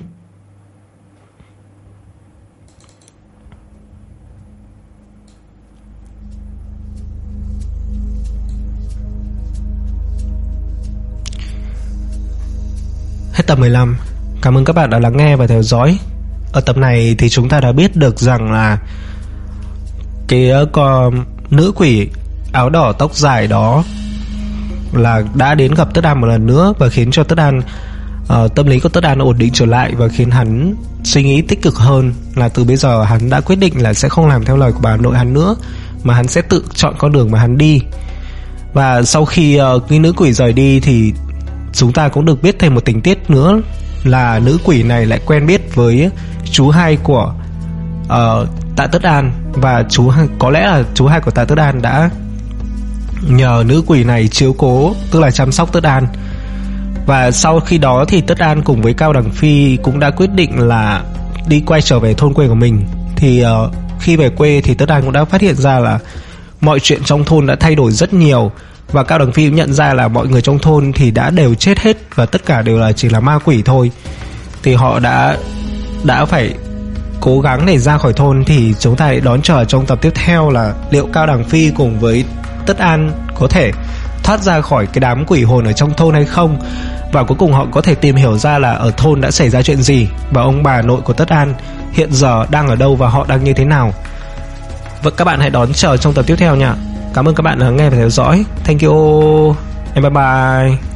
Hết tập mười lăm. Cảm ơn các bạn đã lắng nghe và theo dõi. Ở tập này thì chúng ta đã biết được rằng là cái con nữ quỷ áo đỏ tóc dài đó là đã đến gặp Tất An một lần nữa, và khiến cho Tất An uh, tâm lý của Tất An ổn định trở lại, và khiến hắn suy nghĩ tích cực hơn, là từ bây giờ hắn đã quyết định là sẽ không làm theo lời của bà nội hắn nữa, mà hắn sẽ tự chọn con đường mà hắn đi. Và sau khi uh, cái nữ quỷ rời đi thì chúng ta cũng được biết thêm một tình tiết nữa, là nữ quỷ này lại quen biết với chú hai của uh, Tạ Tất An, và chú có lẽ là chú hai của Tạ Tất An đã nhờ nữ quỷ này chiếu cố, tức là chăm sóc Tất An. Và sau khi đó thì Tất An cùng với Cao Đằng Phi cũng đã quyết định là đi quay trở về thôn quê của mình. Thì uh, khi về quê thì Tất An cũng đã phát hiện ra là mọi chuyện trong thôn đã thay đổi rất nhiều, và Cao Đằng Phi cũng nhận ra là mọi người trong thôn thì đã đều chết hết, và tất cả đều là chỉ là ma quỷ thôi. Thì họ đã đã phải cố gắng để ra khỏi thôn. Thì chúng ta hãy đón chờ trong tập tiếp theo là liệu Cao Đằng Phi cùng với Tất An có thể thoát ra khỏi cái đám quỷ hồn ở trong thôn hay không, và cuối cùng họ có thể tìm hiểu ra là ở thôn đã xảy ra chuyện gì, và ông bà nội của Tất An hiện giờ đang ở đâu và họ đang như thế nào. Và các bạn hãy đón chờ trong tập tiếp theo nha. Cảm ơn các bạn đã nghe và theo dõi. Thank you and bye bye.